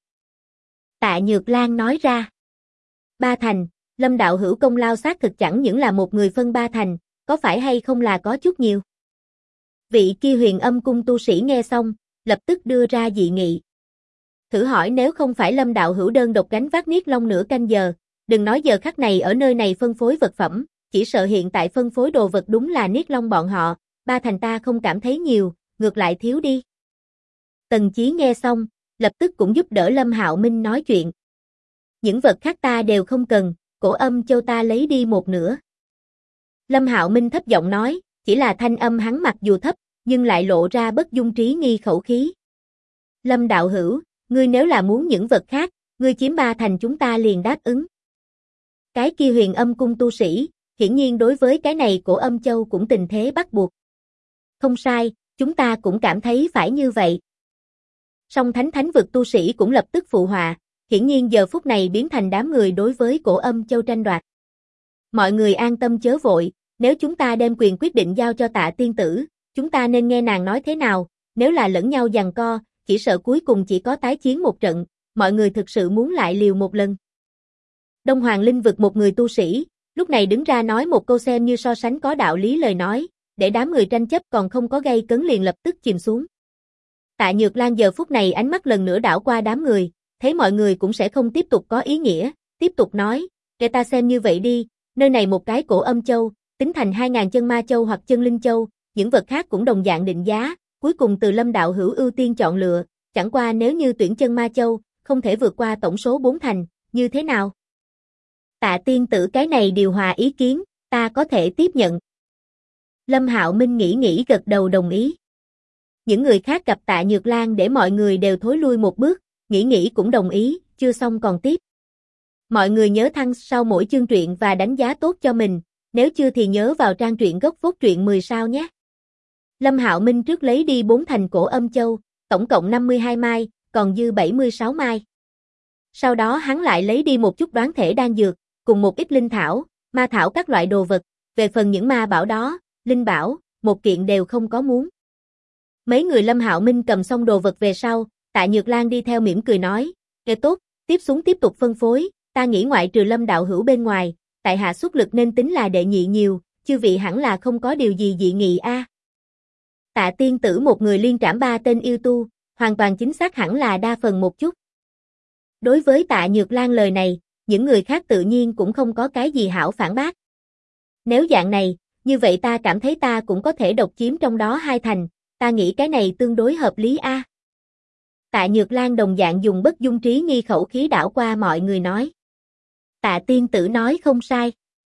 Tạ Nhược Lan nói ra. Ba thành, Lâm đạo hữu công lao xác thực chẳng những là một người phân ba thành, có phải hay không là có chút nhiều. Vị kia Huyền Âm cung tu sĩ nghe xong, lập tức đưa ra dị nghị. Thử hỏi nếu không phải Lâm đạo hữu đơn độc gánh vác Niết Long nửa canh giờ, đừng nói giờ khắc này ở nơi này phân phối vật phẩm, chỉ sợ hiện tại phân phối đồ vật đúng là Niết Long bọn họ, ba thành ta không cảm thấy nhiều, ngược lại thiếu đi. Tần Chí nghe xong, lập tức cũng giúp đỡ Lâm Hạo Minh nói chuyện. Những vật khác ta đều không cần, cổ âm châu ta lấy đi một nửa. Lâm Hạo Minh thấp giọng nói, chỉ là thanh âm hắn mặc dù thấp, nhưng lại lộ ra bất dung trí nghi khẩu khí. Lâm đạo hữu, ngươi nếu là muốn những vật khác, ngươi chiếm ba thành chúng ta liền đáp ứng. Cái kia Huyền Âm cung tu sĩ, hiển nhiên đối với cái này cổ âm châu cũng tình thế bắt buộc. Không sai, chúng ta cũng cảm thấy phải như vậy. Song thánh vực tu sĩ cũng lập tức phụ họa, hiển nhiên giờ phút này biến thành đám người đối với cổ âm châu tranh đoạt. Mọi người an tâm chớ vội, nếu chúng ta đem quyền quyết định giao cho Tạ tiên tử, chúng ta nên nghe nàng nói thế nào, nếu là lẫn nhau giằng co, chỉ sợ cuối cùng chỉ có tái chiến một trận, mọi người thực sự muốn lại liều một lần. Đông Hoàng Linh vực một người tu sĩ, lúc này đứng ra nói một câu xem như so sánh có đạo lý lời nói, để đám người tranh chấp còn không có gây cấn liền lập tức chìm xuống. Tạ Nhược Lan giờ phút này ánh mắt lần nữa đảo qua đám người, thấy mọi người cũng sẽ không tiếp tục có ý nghĩa, tiếp tục nói, để ta xem như vậy đi, nơi này một cái cổ âm châu, tính thành 2.000 chân ma châu hoặc chân linh châu, những vật khác cũng đồng dạng định giá, cuối cùng từ Lâm đạo hữu ưu tiên chọn lựa, chẳng qua nếu như tuyển chân ma châu, không thể vượt qua tổng số 4 thành, như thế nào? Tạ tiên tử cái này điều hòa ý kiến, ta có thể tiếp nhận. Lâm Hạo Minh nghĩ gật đầu đồng ý. Những người khác gặp Tạ Nhược Lan để mọi người đều thối lui một bước, nghĩ cũng đồng ý, chưa xong còn tiếp. Mọi người nhớ thăng sau mỗi chương truyện và đánh giá tốt cho mình, nếu chưa thì nhớ vào trang truyện gốc phốt truyện 10 sao nhé. Lâm Hạo Minh trước lấy đi 4 thành cổ âm châu, tổng cộng 52 mai, còn dư 76 mai. Sau đó hắn lại lấy đi một chút đoán thể đan dược, cùng một ít linh thảo, ma thảo các loại đồ vật, về phần những ma bảo đó, linh bảo, một kiện đều không có muốn. Mấy người Lâm Hạo Minh cầm xong đồ vật về sau, Tạ Nhược Lan đi theo mỉm cười nói, nghe tốt, tiếp xuống tiếp tục phân phối, ta nghĩ ngoại trừ Lâm đạo hữu bên ngoài, tại hạ xuất lực nên tính là đệ nhị nhiều, chư vị hẳn là không có điều gì dị nghị a. Tạ tiên tử một người liên trảm ba tên yêu tu, hoàn toàn chính xác hẳn là đa phần một chút. Đối với Tạ Nhược Lan lời này, những người khác tự nhiên cũng không có cái gì hảo phản bác. Nếu dạng này, như vậy ta cảm thấy ta cũng có thể độc chiếm trong đó 2 thành, ta nghĩ cái này tương đối hợp lý a. Tạ Nhược Lan đồng dạng dùng bất dung trí nghi khẩu khí đảo qua mọi người nói. Tạ tiên tử nói không sai.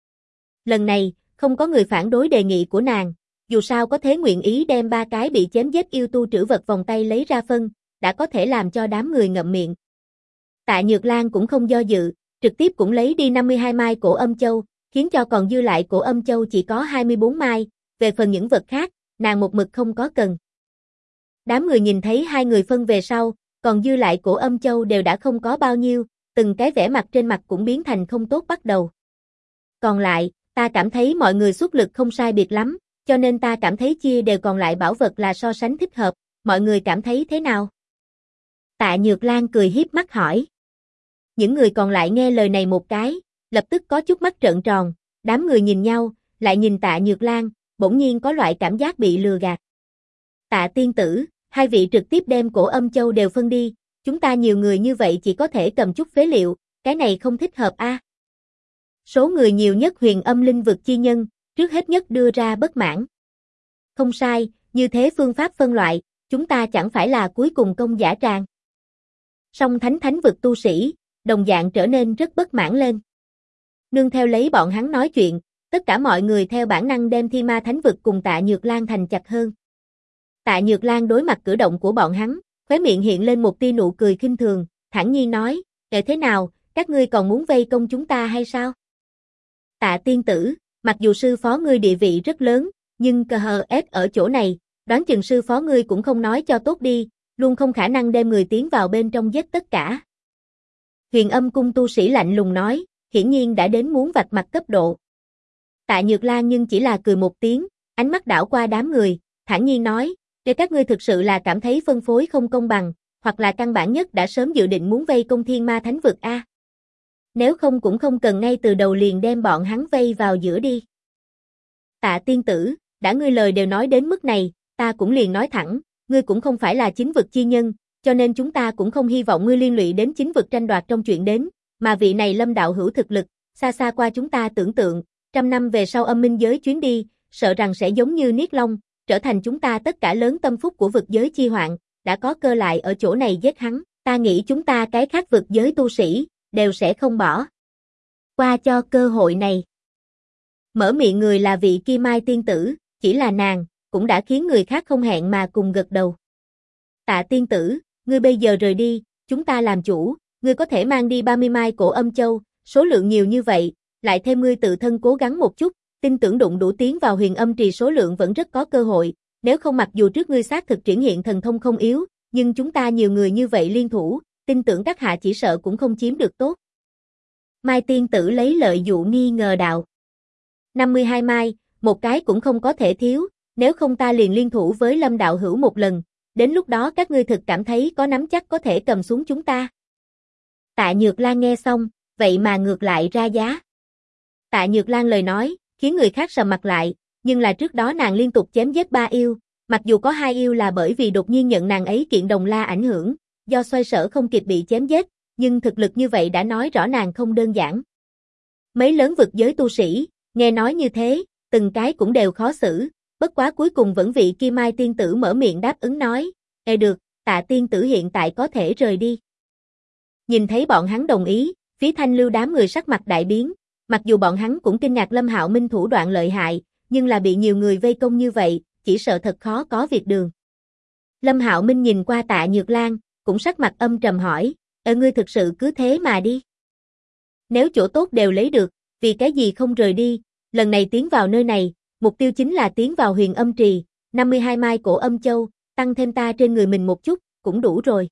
Lần này, không có người phản đối đề nghị của nàng, dù sao có thế nguyện ý đem 3 cái bị chém giết yêu tu trữ vật vòng tay lấy ra phân, đã có thể làm cho đám người ngậm miệng. Tạ Nhược Lan cũng không do dự, trực tiếp cũng lấy đi 52 mai cổ âm châu, khiến cho còn dư lại cổ âm châu chỉ có 24 mai, về phần những vật khác, nàng một mực không có cần. Đám người nhìn thấy hai người phân về sau, còn dư lại cổ âm châu đều đã không có bao nhiêu, từng cái vẻ mặt trên mặt cũng biến thành không tốt bắt đầu. Còn lại, ta cảm thấy mọi người xuất lực không sai biệt lắm, cho nên ta cảm thấy chia đều còn lại bảo vật là so sánh thích hợp, mọi người cảm thấy thế nào? Tạ Nhược Lan cười hiếp mắt hỏi. Những người còn lại nghe lời này một cái, lập tức có chút mắt trợn tròn, đám người nhìn nhau, lại nhìn Tạ Nhược Lan, bỗng nhiên có loại cảm giác bị lừa gạt. Tạ tiên tử, hai vị trực tiếp đem cổ âm châu đều phân đi, chúng ta nhiều người như vậy chỉ có thể cầm chút phế liệu, cái này không thích hợp a. Số người nhiều nhất Huyền Âm linh vực chi nhân, trước hết nhất đưa ra bất mãn. Không sai, như thế phương pháp phân loại, chúng ta chẳng phải là cuối cùng công giả tràng. Song thánh vực tu sĩ, đồng dạng trở nên rất bất mãn lên. Nương theo lấy bọn hắn nói chuyện, tất cả mọi người theo bản năng đem Thi Ma thánh vực cùng Tạ Nhược Lan thành chặt hơn. Tạ Nhược Lan đối mặt cử động của bọn hắn, khóe miệng hiện lên một tia nụ cười khinh thường, thản nhiên nói, thế nào, các ngươi còn muốn vây công chúng ta hay sao? Tạ tiên tử, mặc dù sư phó ngươi địa vị rất lớn, nhưng cờ hờ ép ở chỗ này, đoán chừng sư phó ngươi cũng không nói cho tốt đi, luôn không khả năng đem người tiến vào bên trong giết tất cả. Huyền Âm cung tu sĩ lạnh lùng nói, hiển nhiên đã đến muốn vạch mặt cấp độ. Tạ Nhược Lan nhưng chỉ là cười một tiếng, ánh mắt đảo qua đám người, thản nhiên nói, để các ngươi thực sự là cảm thấy phân phối không công bằng, hoặc là căn bản nhất đã sớm dự định muốn vây công Thiên Ma Thánh vực a. Nếu không cũng không cần ngay từ đầu liền đem bọn hắn vây vào giữa đi. Tạ tiên tử, đã ngươi lời đều nói đến mức này, ta cũng liền nói thẳng, ngươi cũng không phải là chính vực chi nhân, cho nên chúng ta cũng không hy vọng ngươi liên lụy đến chính vực tranh đoạt trong chuyện đến, mà vị này Lâm đạo hữu thực lực, xa xa qua chúng ta tưởng tượng, 100 năm về sau âm minh giới chuyến đi, sợ rằng sẽ giống như Niết Long, trở thành chúng ta tất cả lớn tâm phúc của vực giới chi hoạn, đã có cơ lại ở chỗ này giết hắn, ta nghĩ chúng ta cái khác vực giới tu sĩ, đều sẽ không bỏ qua cho cơ hội này. Mở miệng người là vị Kim Mai tiên tử, chỉ là nàng, cũng đã khiến người khác không hẹn mà cùng gật đầu. Tạ tiên tử, ngươi bây giờ rời đi, chúng ta làm chủ, ngươi có thể mang đi 30 mai cổ âm châu, số lượng nhiều như vậy, lại thêm ngươi tự thân cố gắng một chút, tin tưởng đụng đủ tiến vào huyền âm trì số lượng vẫn rất có cơ hội, nếu không mặc dù trước ngươi xác thực triển hiện thần thông không yếu, nhưng chúng ta nhiều người như vậy liên thủ, tin tưởng các hạ chỉ sợ cũng không chiếm được tốt. Mai tiên tử lấy lợi dụ nghi ngờ đạo. 52 mai, một cái cũng không có thể thiếu, nếu không ta liền liên thủ với Lâm đạo hữu một lần, đến lúc đó các ngươi thực cảm thấy có nắm chắc có thể cầm xuống chúng ta. Tạ Nhược Lan nghe xong, vậy mà ngược lại ra giá. Tạ Nhược Lan lời nói, khiến người khác sầm mặt lại, nhưng là trước đó nàng liên tục chém giết 3 yêu, mặc dù có 2 yêu là bởi vì đột nhiên nhận nàng ấy kiện đồng la ảnh hưởng, do xoay sở không kịp bị chém giết, nhưng thực lực như vậy đã nói rõ nàng không đơn giản. Mấy lớn vực giới tu sĩ, nghe nói như thế, từng cái cũng đều khó xử, bất quá cuối cùng vẫn vị Kim Mai tiên tử mở miệng đáp ứng nói, được, Tạ tiên tử hiện tại có thể rời đi. Nhìn thấy bọn hắn đồng ý, phía Thanh Lưu đám người sắc mặt đại biến, mặc dù bọn hắn cũng kinh ngạc Lâm Hạo Minh thủ đoạn lợi hại, nhưng là bị nhiều người vây công như vậy, chỉ sợ thật khó có việc đường. Lâm Hạo Minh nhìn qua Tạ Nhược Lan, cũng sắc mặt âm trầm hỏi, ngươi thực sự cứ thế mà đi. Nếu chỗ tốt đều lấy được, vì cái gì không rời đi, lần này tiến vào nơi này, mục tiêu chính là tiến vào huyền âm trì, 52 mai cổ âm châu, tăng thêm ta trên người mình một chút, cũng đủ rồi.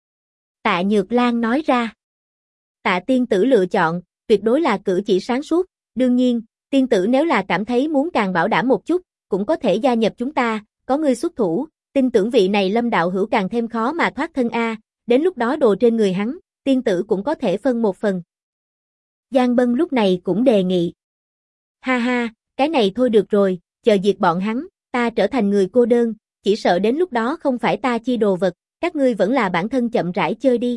Tạ Nhược Lan nói ra. Tạ tiên tử lựa chọn, tuyệt đối là cử chỉ sáng suốt, đương nhiên, tiên tử nếu là cảm thấy muốn càng bảo đảm một chút, cũng có thể gia nhập chúng ta, có ngươi xuất thủ, tin tưởng vị này Lâm đạo hữu càng thêm khó mà thoát thân a, đến lúc đó đồ trên người hắn, tiên tử cũng có thể phân một phần. Giang Bân lúc này cũng đề nghị. Ha ha, cái này thôi được rồi, chờ diệt bọn hắn, ta trở thành người cô đơn, chỉ sợ đến lúc đó không phải ta chi đồ vật, các ngươi vẫn là bản thân chậm rãi chơi đi.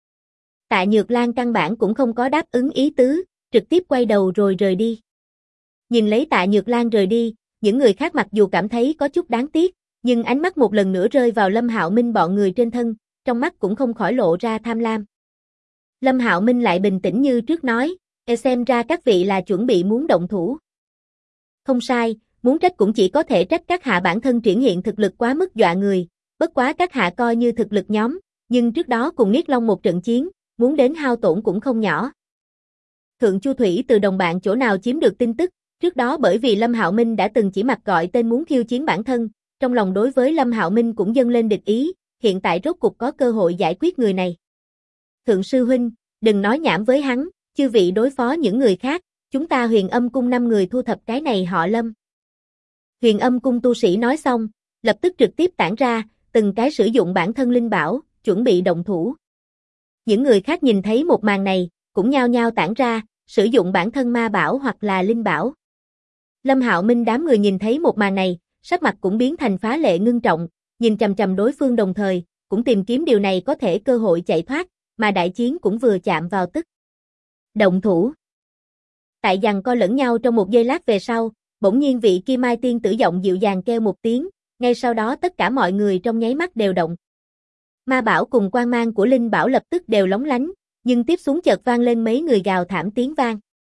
Tạ Nhược Lan căn bản cũng không có đáp ứng ý tứ, trực tiếp quay đầu rồi rời đi. Nhìn lấy Tạ Nhược Lan rời đi, những người khác mặc dù cảm thấy có chút đáng tiếc, nhưng ánh mắt một lần nữa rơi vào Lâm Hạo Minh bọn người trên thân, trong mắt cũng không khỏi lộ ra tham lam. Lâm Hạo Minh lại bình tĩnh như trước nói, xem ra các vị là chuẩn bị muốn động thủ. Không sai, muốn trách cũng chỉ có thể trách các hạ bản thân triển hiện thực lực quá mức dọa người, bất quá các hạ coi như thực lực nhóm, nhưng trước đó cùng Niết Long một trận chiến, muốn đến hao tổn cũng không nhỏ. Thượng Chu Thủy từ đồng bạn chỗ nào chiếm được tin tức, trước đó bởi vì Lâm Hạo Minh đã từng chỉ mặt gọi tên muốn khiêu chiến bản thân, trong lòng đối với Lâm Hạo Minh cũng dâng lên địch ý, hiện tại rốt cục có cơ hội giải quyết người này. Thượng sư huynh, đừng nói nhảm với hắn, chư vị đối phó những người khác, chúng ta Huyền Âm cung 5 người thu thập cái này họ Lâm. Huyền Âm cung tu sĩ nói xong, lập tức trực tiếp tản ra, từng cái sử dụng bản thân linh bảo, chuẩn bị động thủ. Những người khác nhìn thấy một màn này, cũng nhao nhao tản ra, sử dụng bản thân ma bảo hoặc là linh bảo. Lâm Hạo Minh đám người nhìn thấy một màn này, sắc mặt cũng biến thành phá lệ ngưng trọng, nhìn chằm chằm đối phương đồng thời, cũng tìm kiếm điều này có thể cơ hội chạy thoát, mà đại chiến cũng vừa chạm vào tức. Động thủ. Tại giằng co lẫn nhau trong một giây lát về sau, bỗng nhiên vị Kim Mai tiên tử giọng dịu dàng kêu một tiếng, ngay sau đó tất cả mọi người trong nháy mắt đều động. Ma bảo cùng quang mang của linh bảo lập tức đều lóng lánh, nhưng tiếp xuống chợt vang lên mấy người gào thảm tiếng vang.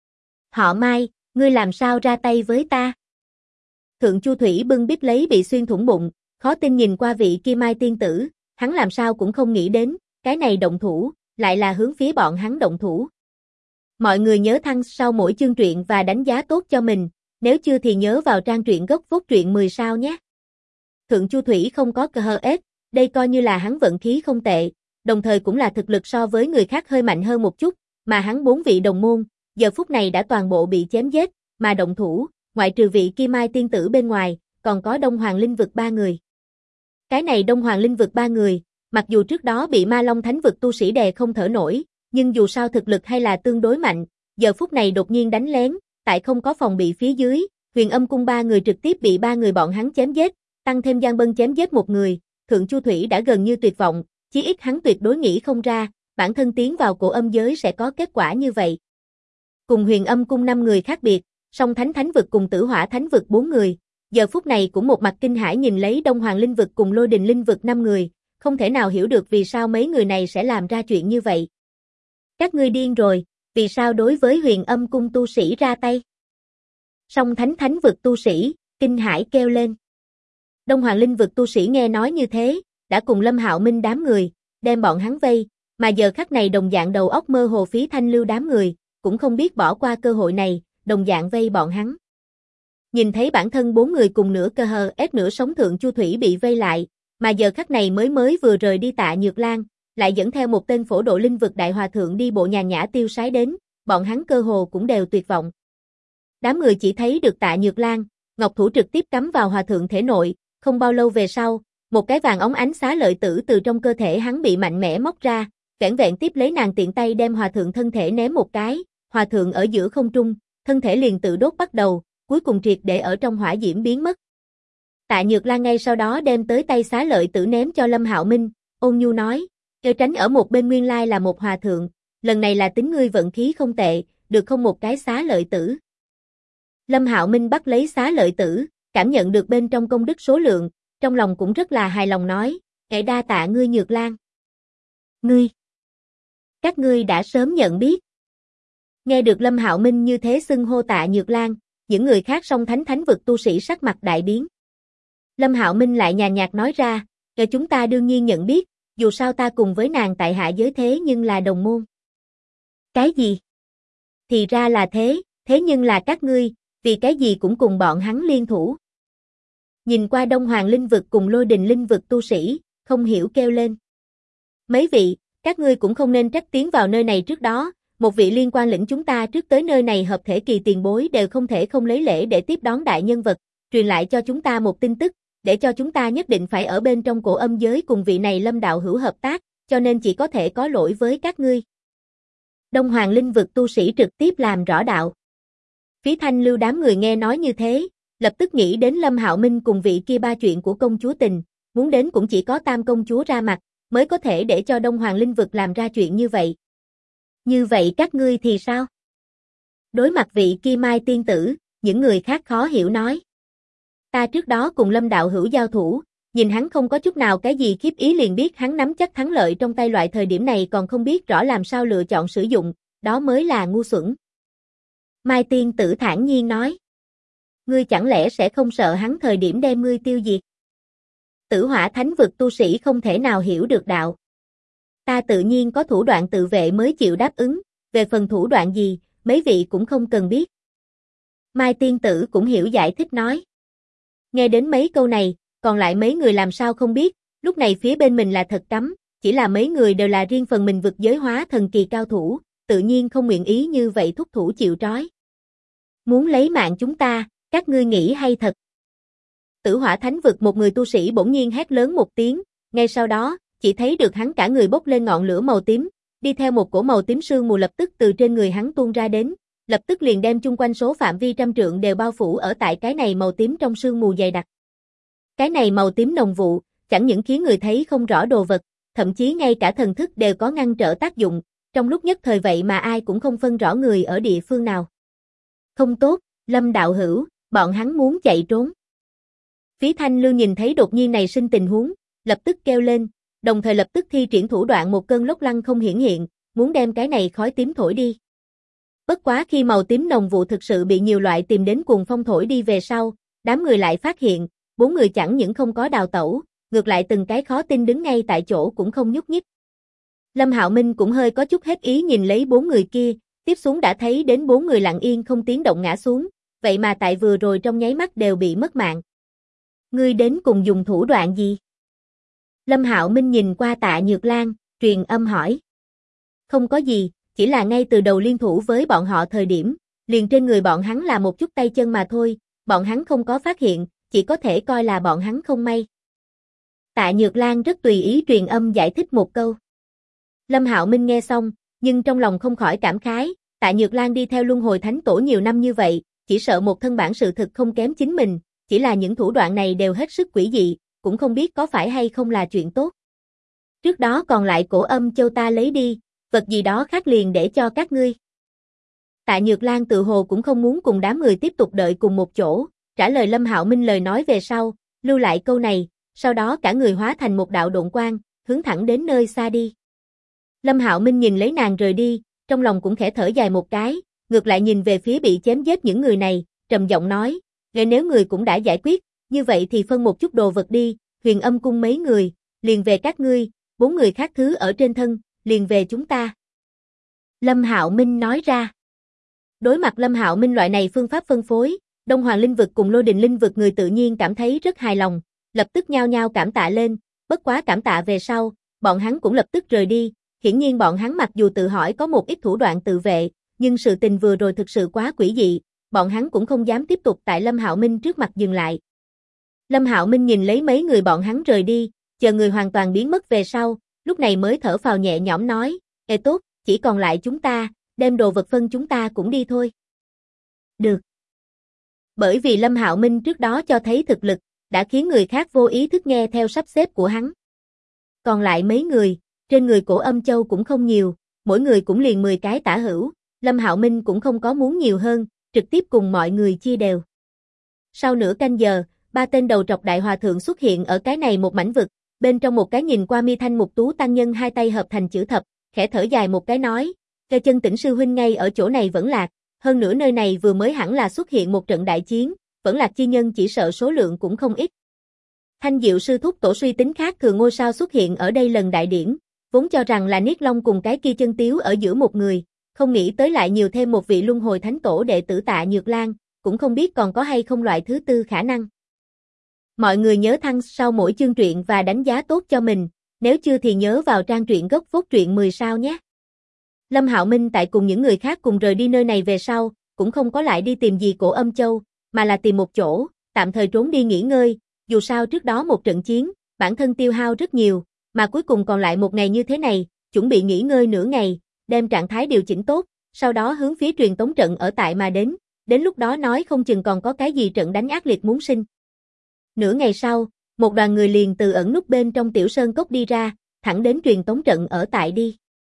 Họ Mai, ngươi làm sao ra tay với ta? Thượng Chu Thủy bưng bít lấy bị xuyên thủng bụng, khó tin nhìn qua vị Kim Mai tiên tử, hắn làm sao cũng không nghĩ đến, cái này động thủ, lại là hướng phía bọn hắn động thủ. Mọi người nhớ thăng sau mỗi chương truyện và đánh giá tốt cho mình, nếu chưa thì nhớ vào trang truyện gốc phốt truyện 10 sao nhé. Thượng Chu Thủy không có cơ hờ ết, đây coi như là hắn vận khí không tệ, đồng thời cũng là thực lực so với người khác hơi mạnh hơn một chút, mà hắn 4 vị đồng môn, giờ phút này đã toàn bộ bị chém giết, mà động thủ, ngoại trừ vị Kim Mai tiên tử bên ngoài, còn có Đông Hoàng Linh vực 3 người. Cái này Đông Hoàng Linh vực 3 người, mặc dù trước đó bị Ma Long Thánh vực tu sĩ đè không thở nổi, nhưng dù sao thực lực hay là tương đối mạnh, giờ phút này đột nhiên đánh lén, tại không có phòng bị phía dưới, Huyền Âm cung 3 người trực tiếp bị 3 người bọn hắn chém giết, tăng thêm Giang Bân chém giết một người, Thượng Chu Thủy đã gần như tuyệt vọng, chí ít hắn tuyệt đối nghĩ không ra, bản thân tiến vào cổ âm giới sẽ có kết quả như vậy. Cùng Huyền Âm cung 5 người khác biệt, Song Thánh Thánh vực cùng Tử Hỏa Thánh vực 4 người, giờ phút này cũng một mặt kinh hãi nhìn lấy Đông Hoàng Linh vực cùng Lôi Đình Linh vực 5 người, không thể nào hiểu được vì sao mấy người này sẽ làm ra chuyện như vậy. Các ngươi điên rồi, vì sao đối với Huyền Âm cung tu sĩ ra tay? Song Thánh Thánh vực tu sĩ, kinh hãi kêu lên. Đông Hoàng Linh vực tu sĩ nghe nói như thế, đã cùng Lâm Hạo Minh đám người, đem bọn hắn vây, mà giờ khắc này đồng dạng đầu óc mơ hồ Phí Thanh Lưu đám người, cũng không biết bỏ qua cơ hội này, đồng dạng vây bọn hắn. Nhìn thấy bản thân 4 người cùng nửa cơ hờ ép nửa sống Thượng Chu Thủy bị vây lại, mà giờ khắc này mới vừa rời đi Tạ Nhược Lan, lại dẫn theo một tên phổ độ linh vực đại hòa thượng đi bộ nhàn nhã tiêu sái đến, bọn hắn cơ hồ cũng đều tuyệt vọng. Đám người chỉ thấy được Tạ Nhược Lan, ngọc thủ trực tiếp cắm vào hòa thượng thể nội, không bao lâu về sau, một cái vàng óng ánh xá lợi tử từ trong cơ thể hắn bị mạnh mẽ móc ra, vẻn vẹn tiếp lấy nàng tiện tay đem hòa thượng thân thể ném một cái, hòa thượng ở giữa không trung, thân thể liền tự đốt bắt đầu, cuối cùng triệt để ở trong hỏa diễm biến mất. Tạ Nhược Lan ngay sau đó đem tới tay xá lợi tử ném cho Lâm Hạo Minh, ôn nhu nói, kêu tránh ở một bên nguyên lai là một hòa thượng, lần này là tính ngươi vận khí không tệ, được không một cái xá lợi tử. Lâm Hạo Minh bắt lấy xá lợi tử, cảm nhận được bên trong công đức số lượng, trong lòng cũng rất là hài lòng nói, đa tạ ngươi Nhược Lan. Các ngươi đã sớm nhận biết. Nghe được Lâm Hạo Minh như thế xưng hô Tạ Nhược Lan, những người khác Song Thánh Thánh vực tu sĩ sắc mặt đại biến. Lâm Hạo Minh lại nhàn nhạt nói ra, chúng ta đương nhiên nhận biết, dù sao ta cùng với nàng tại hạ giới thế nhưng là đồng môn. Cái gì? Thì ra là thế, thế nhưng là các ngươi, vì cái gì cũng cùng bọn hắn liên thủ. Nhìn qua Đông Hoàng Linh vực cùng Lôi Đình Linh vực tu sĩ, không hiểu kêu lên. Mấy vị, các ngươi cũng không nên trách tiến vào nơi này trước đó, một vị liên quan lĩnh chúng ta trước tới nơi này hợp thể kỳ tiền bối đều không thể không lấy lễ để tiếp đón đại nhân vật, truyền lại cho chúng ta một tin tức, để cho chúng ta nhất định phải ở bên trong cổ âm giới cùng vị này Lâm đạo hữu hợp tác, cho nên chỉ có thể có lỗi với các ngươi. Đông Hoàng Linh vực tu sĩ trực tiếp làm rõ đạo. Phí Thanh Lưu đám người nghe nói như thế, lập tức nghĩ đến Lâm Hạo Minh cùng vị kia ba chuyện của công chúa Tình, muốn đến cũng chỉ có Tam công chúa ra mặt, mới có thể để cho Đông Hoàng Linh vực làm ra chuyện như vậy. Như vậy các ngươi thì sao? Đối mặt vị Kim Mai tiên tử, những người khác khó hiểu nói. Ta trước đó cùng Lâm đạo hữu giao thủ, nhìn hắn không có chút nào cái gì khiếp ý liền biết hắn nắm chắc thắng lợi trong tay, loại thời điểm này còn không biết rõ làm sao lựa chọn sử dụng, đó mới là ngu xuẩn. Mai tiên tử thản nhiên nói. Ngươi chẳng lẽ sẽ không sợ hắn thời điểm đem ngươi tiêu diệt? Tử Hỏa Thánh vực tu sĩ không thể nào hiểu được đạo. Ta tự nhiên có thủ đoạn tự vệ mới chịu đáp ứng, về phần thủ đoạn gì, mấy vị cũng không cần biết. Mai tiên tử cũng hiểu giải thích nói. Nghe đến mấy câu này, còn lại mấy người làm sao không biết, lúc này phía bên mình là thật cấm, chỉ là mấy người đều là riêng phần mình vực giới hóa thần kỳ cao thủ, tự nhiên không nguyện ý như vậy thúc thủ chịu trói. Muốn lấy mạng chúng ta, các ngươi nghĩ hay thật? Tử Hỏa Thánh vực một người tu sĩ bỗng nhiên hét lớn một tiếng, ngay sau đó, chỉ thấy được hắn cả người bốc lên ngọn lửa màu tím, đi theo một cổ màu tím sương mù lập tức từ trên người hắn tuôn ra đến, lập tức liền đem chung quanh số phạm vi trăm trượng đều bao phủ ở tại cái này màu tím trong sương mù dày đặc. Cái này màu tím nồng vụ, chẳng những khiến người thấy không rõ đồ vật, thậm chí ngay cả thần thức đều có ngăn trở tác dụng, trong lúc nhất thời vậy mà ai cũng không phân rõ người ở địa phương nào. Không tốt, Lâm đạo hữu, bọn hắn muốn chạy trốn. Phí Thanh Lưu nhìn thấy đột nhiên này sinh tình huống, lập tức kêu lên, đồng thời lập tức thi triển thủ đoạn một cơn lốc lăng không hiển hiện, muốn đem cái này khói tím thổi đi. Bất quá khi màu tím nồng vụ thực sự bị nhiều loại tìm đến cuồng phong thổi đi về sau, đám người lại phát hiện, 4 người chẳng những không có đào tẩu, ngược lại từng cái khó tin đứng ngay tại chỗ cũng không nhúc nhích. Lâm Hạo Minh cũng hơi có chút hết ý nhìn lấy 4 người kia, Tiếp xuống đã thấy đến 4 người lặng yên không tiếng động ngã xuống, vậy mà tại vừa rồi trong nháy mắt đều bị mất mạng. Ngươi đến cùng dùng thủ đoạn gì? Lâm Hạo Minh nhìn qua Tạ Nhược Lan, truyền âm hỏi. Không có gì, chỉ là ngay từ đầu liên thủ với bọn họ thời điểm, liền trên người bọn hắn là một chút tay chân mà thôi, bọn hắn không có phát hiện, chỉ có thể coi là bọn hắn không may. Tạ Nhược Lan rất tùy ý truyền âm giải thích một câu. Lâm Hạo Minh nghe xong, nhưng trong lòng không khỏi cảm khái, Tạ Nhược Lan đi theo Luân Hồi Thánh Tổ nhiều năm như vậy, chỉ sợ một thân bản sự thực không kém chính mình, chỉ là những thủ đoạn này đều hết sức quỷ dị, cũng không biết có phải hay không là chuyện tốt. Trước đó còn lại cổ âm châu ta lấy đi, vật gì đó khác liền để cho các ngươi. Tạ Nhược Lan tự hồ cũng không muốn cùng đám người tiếp tục đợi cùng một chỗ, trả lời Lâm Hạo Minh lời nói về sau, lưu lại câu này, sau đó cả người hóa thành một đạo độn quang, hướng thẳng đến nơi xa đi. Lâm Hạo Minh nhìn lấy nàng rời đi, trong lòng cũng khẽ thở dài một cái, ngược lại nhìn về phía bị chém giết những người này, trầm giọng nói, nếu người cũng đã giải quyết, như vậy thì phân một chút đồ vật đi, Huyền Âm cung mấy người, liền về các ngươi, 4 người khác thứ ở trên thân, liền về chúng ta. Lâm Hạo Minh nói ra. Đối mặt Lâm Hạo Minh loại này phương pháp phân phối, Đông Hoàng Linh Vực cùng Lôi Đình Linh Vực người tự nhiên cảm thấy rất hài lòng, lập tức nhao nhao cảm tạ lên, bất quá cảm tạ về sau, bọn hắn cũng lập tức rời đi, hiển nhiên bọn hắn mặc dù tự hỏi có một ít thủ đoạn tự vệ, nhưng sự tình vừa rồi thực sự quá quỷ dị, bọn hắn cũng không dám tiếp tục tại Lâm Hạo Minh trước mặt dừng lại. Lâm Hạo Minh nhìn lấy mấy người bọn hắn rời đi, chờ người hoàn toàn biến mất về sau, lúc này mới thở phào nhẹ nhõm nói, ê tốt, chỉ còn lại chúng ta, đem đồ vật phân chúng ta cũng đi thôi. Được. Bởi vì Lâm Hạo Minh trước đó cho thấy thực lực, đã khiến người khác vô ý thức nghe theo sắp xếp của hắn. Còn lại mấy người, trên người cổ âm châu cũng không nhiều, mỗi người cũng liền 10 cái tả hữu, Lâm Hạo Minh cũng không có muốn nhiều hơn, trực tiếp cùng mọi người chia đều. Sau nửa canh giờ, 3 tên đầu trọc đại hòa thượng xuất hiện ở cái này một mảnh vực, bên trong một cái nhìn qua mi thanh mục tú tăng nhân hai tay hợp thành chữ thập, khẽ thở dài một cái nói, Cây Chân Tĩnh sư huynh ngay ở chỗ này vẫn lạc, hơn nữa nơi này vừa mới hẳn là xuất hiện một trận đại chiến, vẫn lạc chi nhân chỉ sợ số lượng cũng không ít. Thanh Diệu sư thúc tổ suy tính khác thường ngôi sao xuất hiện ở đây lần đại điển, vốn cho rằng là Niết Long cùng cái kia Chân Tiếu ở giữa một người, không nghĩ tới lại nhiều thêm một vị Luân Hồi Thánh Tổ đệ tử Tạ Nhược Lan, cũng không biết còn có hay không loại thứ tư khả năng. Mọi người nhớ thăng sau mỗi chương truyện và đánh giá tốt cho mình, nếu chưa thì nhớ vào trang truyện gốc phốt truyện 10 sao nhé. Lâm Hạo Minh tại cùng những người khác cùng rời đi nơi này về sau, cũng không có lại đi tìm gì cổ âm châu, mà là tìm một chỗ, tạm thời trốn đi nghỉ ngơi, dù sao trước đó một trận chiến, bản thân tiêu hao rất nhiều, mà cuối cùng còn lại một ngày như thế này, chuẩn bị nghỉ ngơi nửa ngày, đem trạng thái điều chỉnh tốt, sau đó hướng phía truyền tống trận ở tại mà đến lúc đó nói không chừng còn có cái gì trận đánh ác liệt muốn sinh. Nửa ngày sau, một đoàn người liền từ ẩn núp bên trong tiểu sơn cốc đi ra, thẳng đến truyền tống trận ở tại đi.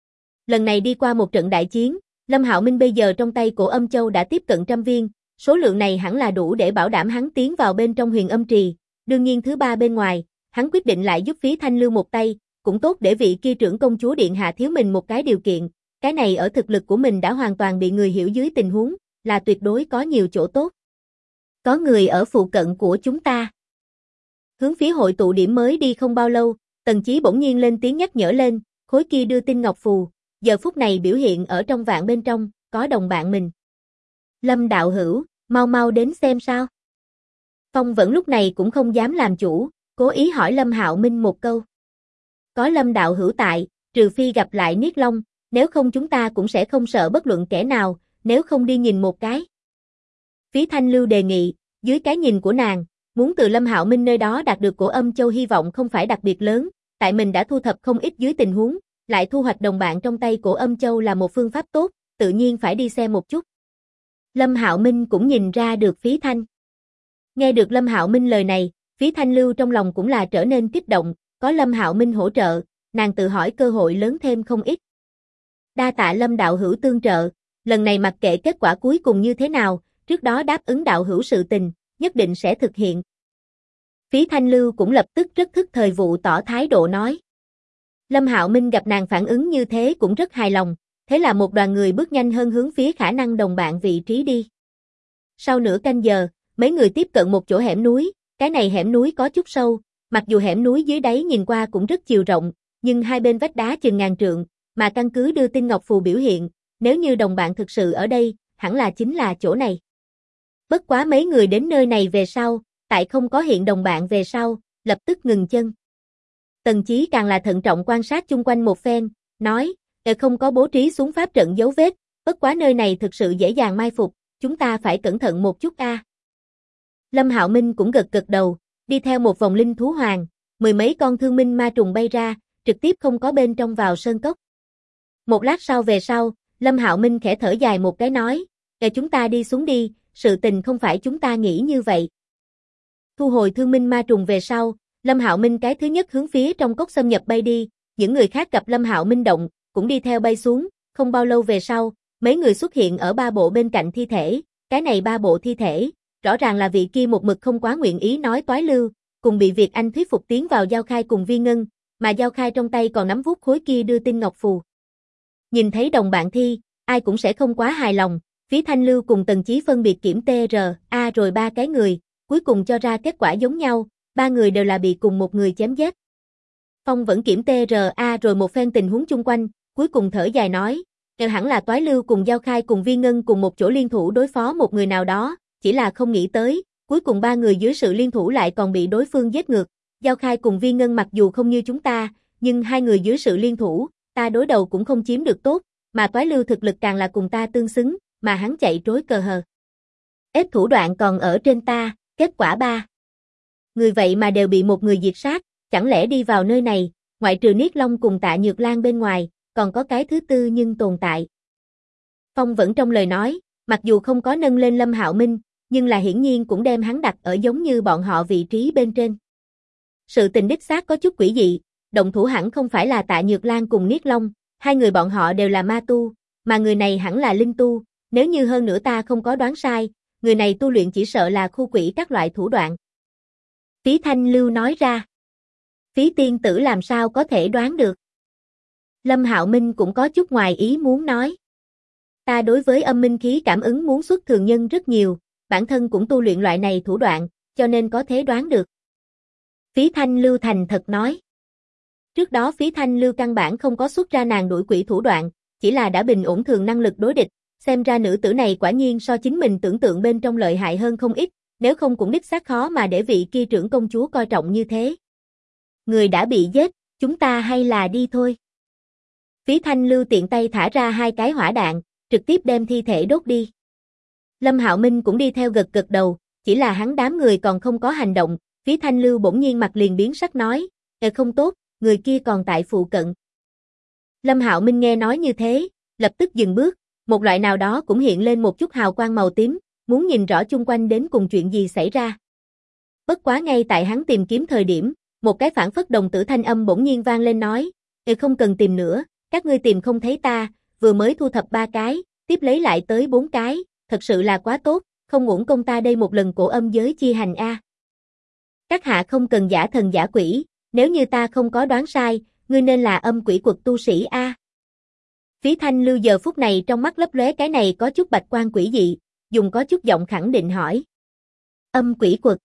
Lần này đi qua một trận đại chiến, Lâm Hạo Minh bây giờ trong tay cổ âm châu đã tiếp cận 100 viên, số lượng này hẳn là đủ để bảo đảm hắn tiến vào bên trong huyền âm trì, đương nhiên thứ ba bên ngoài, hắn quyết định lại giúp Phí Thanh Lưu một tay, cũng tốt để vị kia trưởng công chúa điện hạ thiếu mình một cái điều kiện, cái này ở thực lực của mình đã hoàn toàn bị người hiểu dưới tình huống, là tuyệt đối có nhiều chỗ tốt. Có người ở phụ cận của chúng ta. Hướng phía hội tụ điểm mới đi không bao lâu, Tần Chí bỗng nhiên lên tiếng nhắc nhở lên, khối kia đưa tin ngọc phù, giờ phút này biểu hiện ở trong vạn bên trong, có đồng bạn mình. Lâm đạo hữu, mau mau đến xem sao. Phong vẫn lúc này cũng không dám làm chủ, cố ý hỏi Lâm Hạo Minh một câu. Có Lâm đạo hữu tại, trừ phi gặp lại Niết Long, nếu không chúng ta cũng sẽ không sợ bất luận kẻ nào, nếu không đi nhìn một cái. Phí Thanh Lưu đề nghị, dưới cái nhìn của nàng, muốn từ Lâm Hạo Minh nơi đó đạt được cổ âm châu hy vọng không phải đặc biệt lớn, tại mình đã thu thập không ít dưới tình huống, lại thu hoạch đồng bạn trong tay cổ âm châu là một phương pháp tốt, tự nhiên phải đi xem một chút. Lâm Hạo Minh cũng nhìn ra được Phí Thanh. Nghe được Lâm Hạo Minh lời này, Phí Thanh Lưu trong lòng cũng là trở nên kích động, có Lâm Hạo Minh hỗ trợ, nàng tự hỏi cơ hội lớn thêm không ít. Đa tạ Lâm đạo hữu tương trợ, lần này mặc kệ kết quả cuối cùng như thế nào, trước đó đáp ứng đạo hữu sự tình, nhất định sẽ thực hiện. Phí Thanh Lưu cũng lập tức rất thức thời vụ tỏ thái độ nói. Lâm Hạo Minh gặp nàng phản ứng như thế cũng rất hài lòng, thế là một đoàn người bước nhanh hơn hướng phía khả năng đồng bạn vị trí đi. Sau nửa canh giờ, mấy người tiếp cận một chỗ hẻm núi, cái này hẻm núi có chút sâu, mặc dù hẻm núi dưới đáy nhìn qua cũng rất chiều rộng, nhưng hai bên vách đá chừng ngàn trượng, mà căn cứ đưa tin ngọc phù biểu hiện, nếu như đồng bạn thực sự ở đây, hẳn là chính là chỗ này. Bất quá mấy người đến nơi này về sau, tại không có hiện đồng bạn về sau, lập tức ngừng chân. Tần Chí càng là thận trọng quan sát chung quanh một phen, nói, không có bố trí xuống pháp trận dấu vết, bất quá nơi này thực sự dễ dàng mai phục, chúng ta phải cẩn thận một chút a. Lâm Hạo Minh cũng gật gật đầu, đi theo một vòng linh thú hoàng, mười mấy con thương minh ma trùng bay ra, trực tiếp không có bên trong vào sơn cốc. Một lát sau về sau, Lâm Hạo Minh khẽ thở dài một cái nói, chúng ta đi xuống đi, sự tình không phải chúng ta nghĩ như vậy. Thu hồi thương minh ma trùng về sau, Lâm Hạo Minh cái thứ nhất hướng phía trong cốc xâm nhập bay đi, những người khác gặp Lâm Hạo Minh động, cũng đi theo bay xuống, không bao lâu về sau, mấy người xuất hiện ở ba bộ bên cạnh thi thể, cái này ba bộ thi thể, rõ ràng là vị kia một mực không quá nguyện ý nói toái lưu, cùng bị Việt Anh thuyết phục tiến vào Giao Khai cùng Vi Ngân, mà Giao Khai trong tay còn nắm vuốt khối kia đưa tin ngọc phù. Nhìn thấy đồng bạn thi, ai cũng sẽ không quá hài lòng, Phí Thanh Lưu cùng Tần Chí phân biệt kiểm TRA rồi ba cái người, cuối cùng cho ra kết quả giống nhau, ba người đều là bị cùng một người chém giết. Phong vẫn kiểm TRA rồi một phen tình huống chung quanh, cuối cùng thở dài nói, hẳn là Toái Lưu cùng Giao Khai cùng Vi Ngân cùng một chỗ liên thủ đối phó một người nào đó, chỉ là không nghĩ tới, cuối cùng ba người dưới sự liên thủ lại còn bị đối phương giết ngược. Giao Khai cùng Vi Ngân mặc dù không như chúng ta, nhưng hai người dưới sự liên thủ, ta đối đầu cũng không chiếm được tốt, mà Toái Lưu thực lực càng là cùng ta tương xứng, mà hắn chạy trối cờ hờ. Ép thủ đoạn còn ở trên ta, kết quả ba người vậy mà đều bị một người diệt sát, chẳng lẽ đi vào nơi này, ngoại trừ Niết Long cùng Tạ Nhược Lan bên ngoài, còn có cái thứ tư nhưng tồn tại. Phong vẫn trong lời nói, mặc dù không có nâng lên Lâm Hạo Minh, nhưng là hiển nhiên cũng đem hắn đặt ở giống như bọn họ vị trí bên trên. Sự tình đích xác có chút quỷ dị, động thủ hẳn không phải là Tạ Nhược Lan cùng Niết Long, hai người bọn họ đều là ma tu, mà người này hẳn là linh tu, nếu như hơn nữa ta không có đoán sai, người này tu luyện chỉ sợ là khu quỷ các loại thủ đoạn. Phí Thanh Lưu nói ra. Phí tiên tử làm sao có thể đoán được. Lâm Hạo Minh cũng có chút ngoài ý muốn nói. Ta đối với âm minh khí cảm ứng muốn xuất thường nhân rất nhiều, bản thân cũng tu luyện loại này thủ đoạn, cho nên có thể đoán được. Phí Thanh Lưu thành thật nói. Trước đó Phí Thanh Lưu căn bản không có xuất ra nàng đuổi quỷ thủ đoạn, chỉ là đã bình ổn thường năng lực đối địch, xem ra nữ tử này quả nhiên so chính mình tưởng tượng bên trong lợi hại hơn không ít, nếu không cũng đích xác khó mà để vị kia trưởng công chúa coi trọng như thế. Người đã bị giết, chúng ta hay là đi thôi. Phí Thanh Lưu tiện tay thả ra hai cái hỏa đạn, trực tiếp đem thi thể đốt đi. Lâm Hạo Minh cũng đi theo gật gật đầu, chỉ là hắn đám người còn không có hành động, Phí Thanh Lưu bỗng nhiên mặt liền biến sắc nói, không tốt, người kia còn tại phụ cận. Lâm Hạo Minh nghe nói như thế, lập tức dừng bước, một loại nào đó cũng hiện lên một chút hào quang màu tím, muốn nhìn rõ chung quanh đến cùng chuyện gì xảy ra. Bất quá ngay tại hắn tìm kiếm thời điểm, một cái phản phất đồng tử thanh âm bỗng nhiên vang lên nói, không cần tìm nữa, các ngươi tìm không thấy ta, vừa mới thu thập 3 cái, tiếp lấy lại tới 4 cái, thật sự là quá tốt, không uổng công ta đây một lần cổ âm giới chi hành a. Các hạ không cần giả thần giả quỷ, nếu như ta không có đoán sai, ngươi nên là âm quỷ quật tu sĩ a. Phí Thanh Lưu giờ phút này trong mắt lấp lóe cái này có chút bạch quan quỷ dị, dùng có chút giọng khẳng định hỏi. Âm quỷ quật.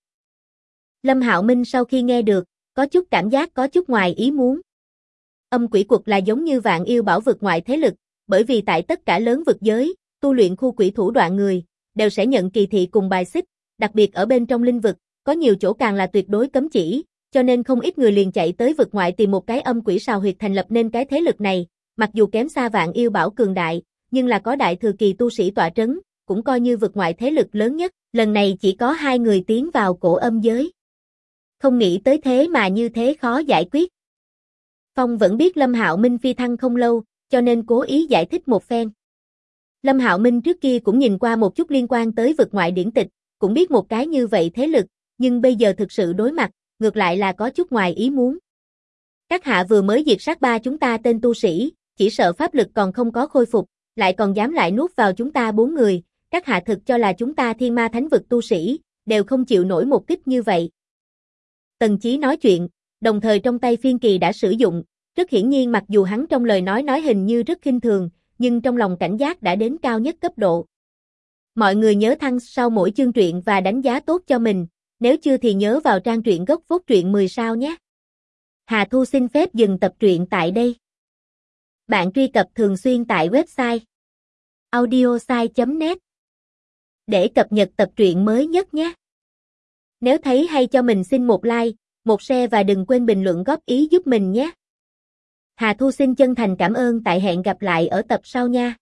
Lâm Hạo Minh sau khi nghe được, có chút cảm giác có chút ngoài ý muốn. Âm quỷ quật là giống như Vạn Yêu Bảo vực ngoại thế lực, bởi vì tại tất cả lớn vực giới, tu luyện khu quỷ thủ đoạn người, đều sẽ nhận kỳ thị cùng bài xích, đặc biệt ở bên trong linh vực, có nhiều chỗ càng là tuyệt đối cấm chỉ, cho nên không ít người liền chạy tới vực ngoại tìm một cái âm quỷ sào huyệt thành lập nên cái thế lực này, mặc dù kém xa Vạn Yêu Bảo cường đại, nhưng là có đại thừa kỳ tu sĩ tọa trấn, cũng coi như vực ngoại thế lực lớn nhất, lần này chỉ có 2 người tiến vào cổ âm giới. Không nghĩ tới thế mà như thế khó giải quyết. Phong vẫn biết Lâm Hạo Minh phi thăng không lâu, cho nên cố ý giải thích một phen. Lâm Hạo Minh trước kia cũng nhìn qua một chút liên quan tới vực ngoại điển tịch, cũng biết một cái như vậy thế lực, nhưng bây giờ thực sự đối mặt, ngược lại là có chút ngoài ý muốn. Các hạ vừa mới diệt sát 3 chúng ta tên tu sĩ, chỉ sợ pháp lực còn không có khôi phục, lại còn dám lại nuốt vào chúng ta 4 người, các hạ thực cho là chúng ta thiên ma thánh vực tu sĩ, đều không chịu nổi một kích như vậy. Tần Chí nói chuyện, đồng thời trong tay phiên kỳ đã sử dụng, rất hiển nhiên mặc dù hắn trong lời nói hình như rất khinh thường, nhưng trong lòng cảnh giác đã đến cao nhất cấp độ. Mọi người nhớ thăng sau mỗi chương truyện và đánh giá tốt cho mình, nếu chưa thì nhớ vào trang truyện gốc Vốt Truyện 10 sao nhé. Hà Thu xin phép dừng tập truyện tại đây. Bạn truy cập thường xuyên tại website audiosai.net để cập nhật tập truyện mới nhất nhé. Nếu thấy hay cho mình xin một like, một share và đừng quên bình luận góp ý giúp mình nhé. Hà Thu xin chân thành cảm ơn, tại hẹn gặp lại ở tập sau nha.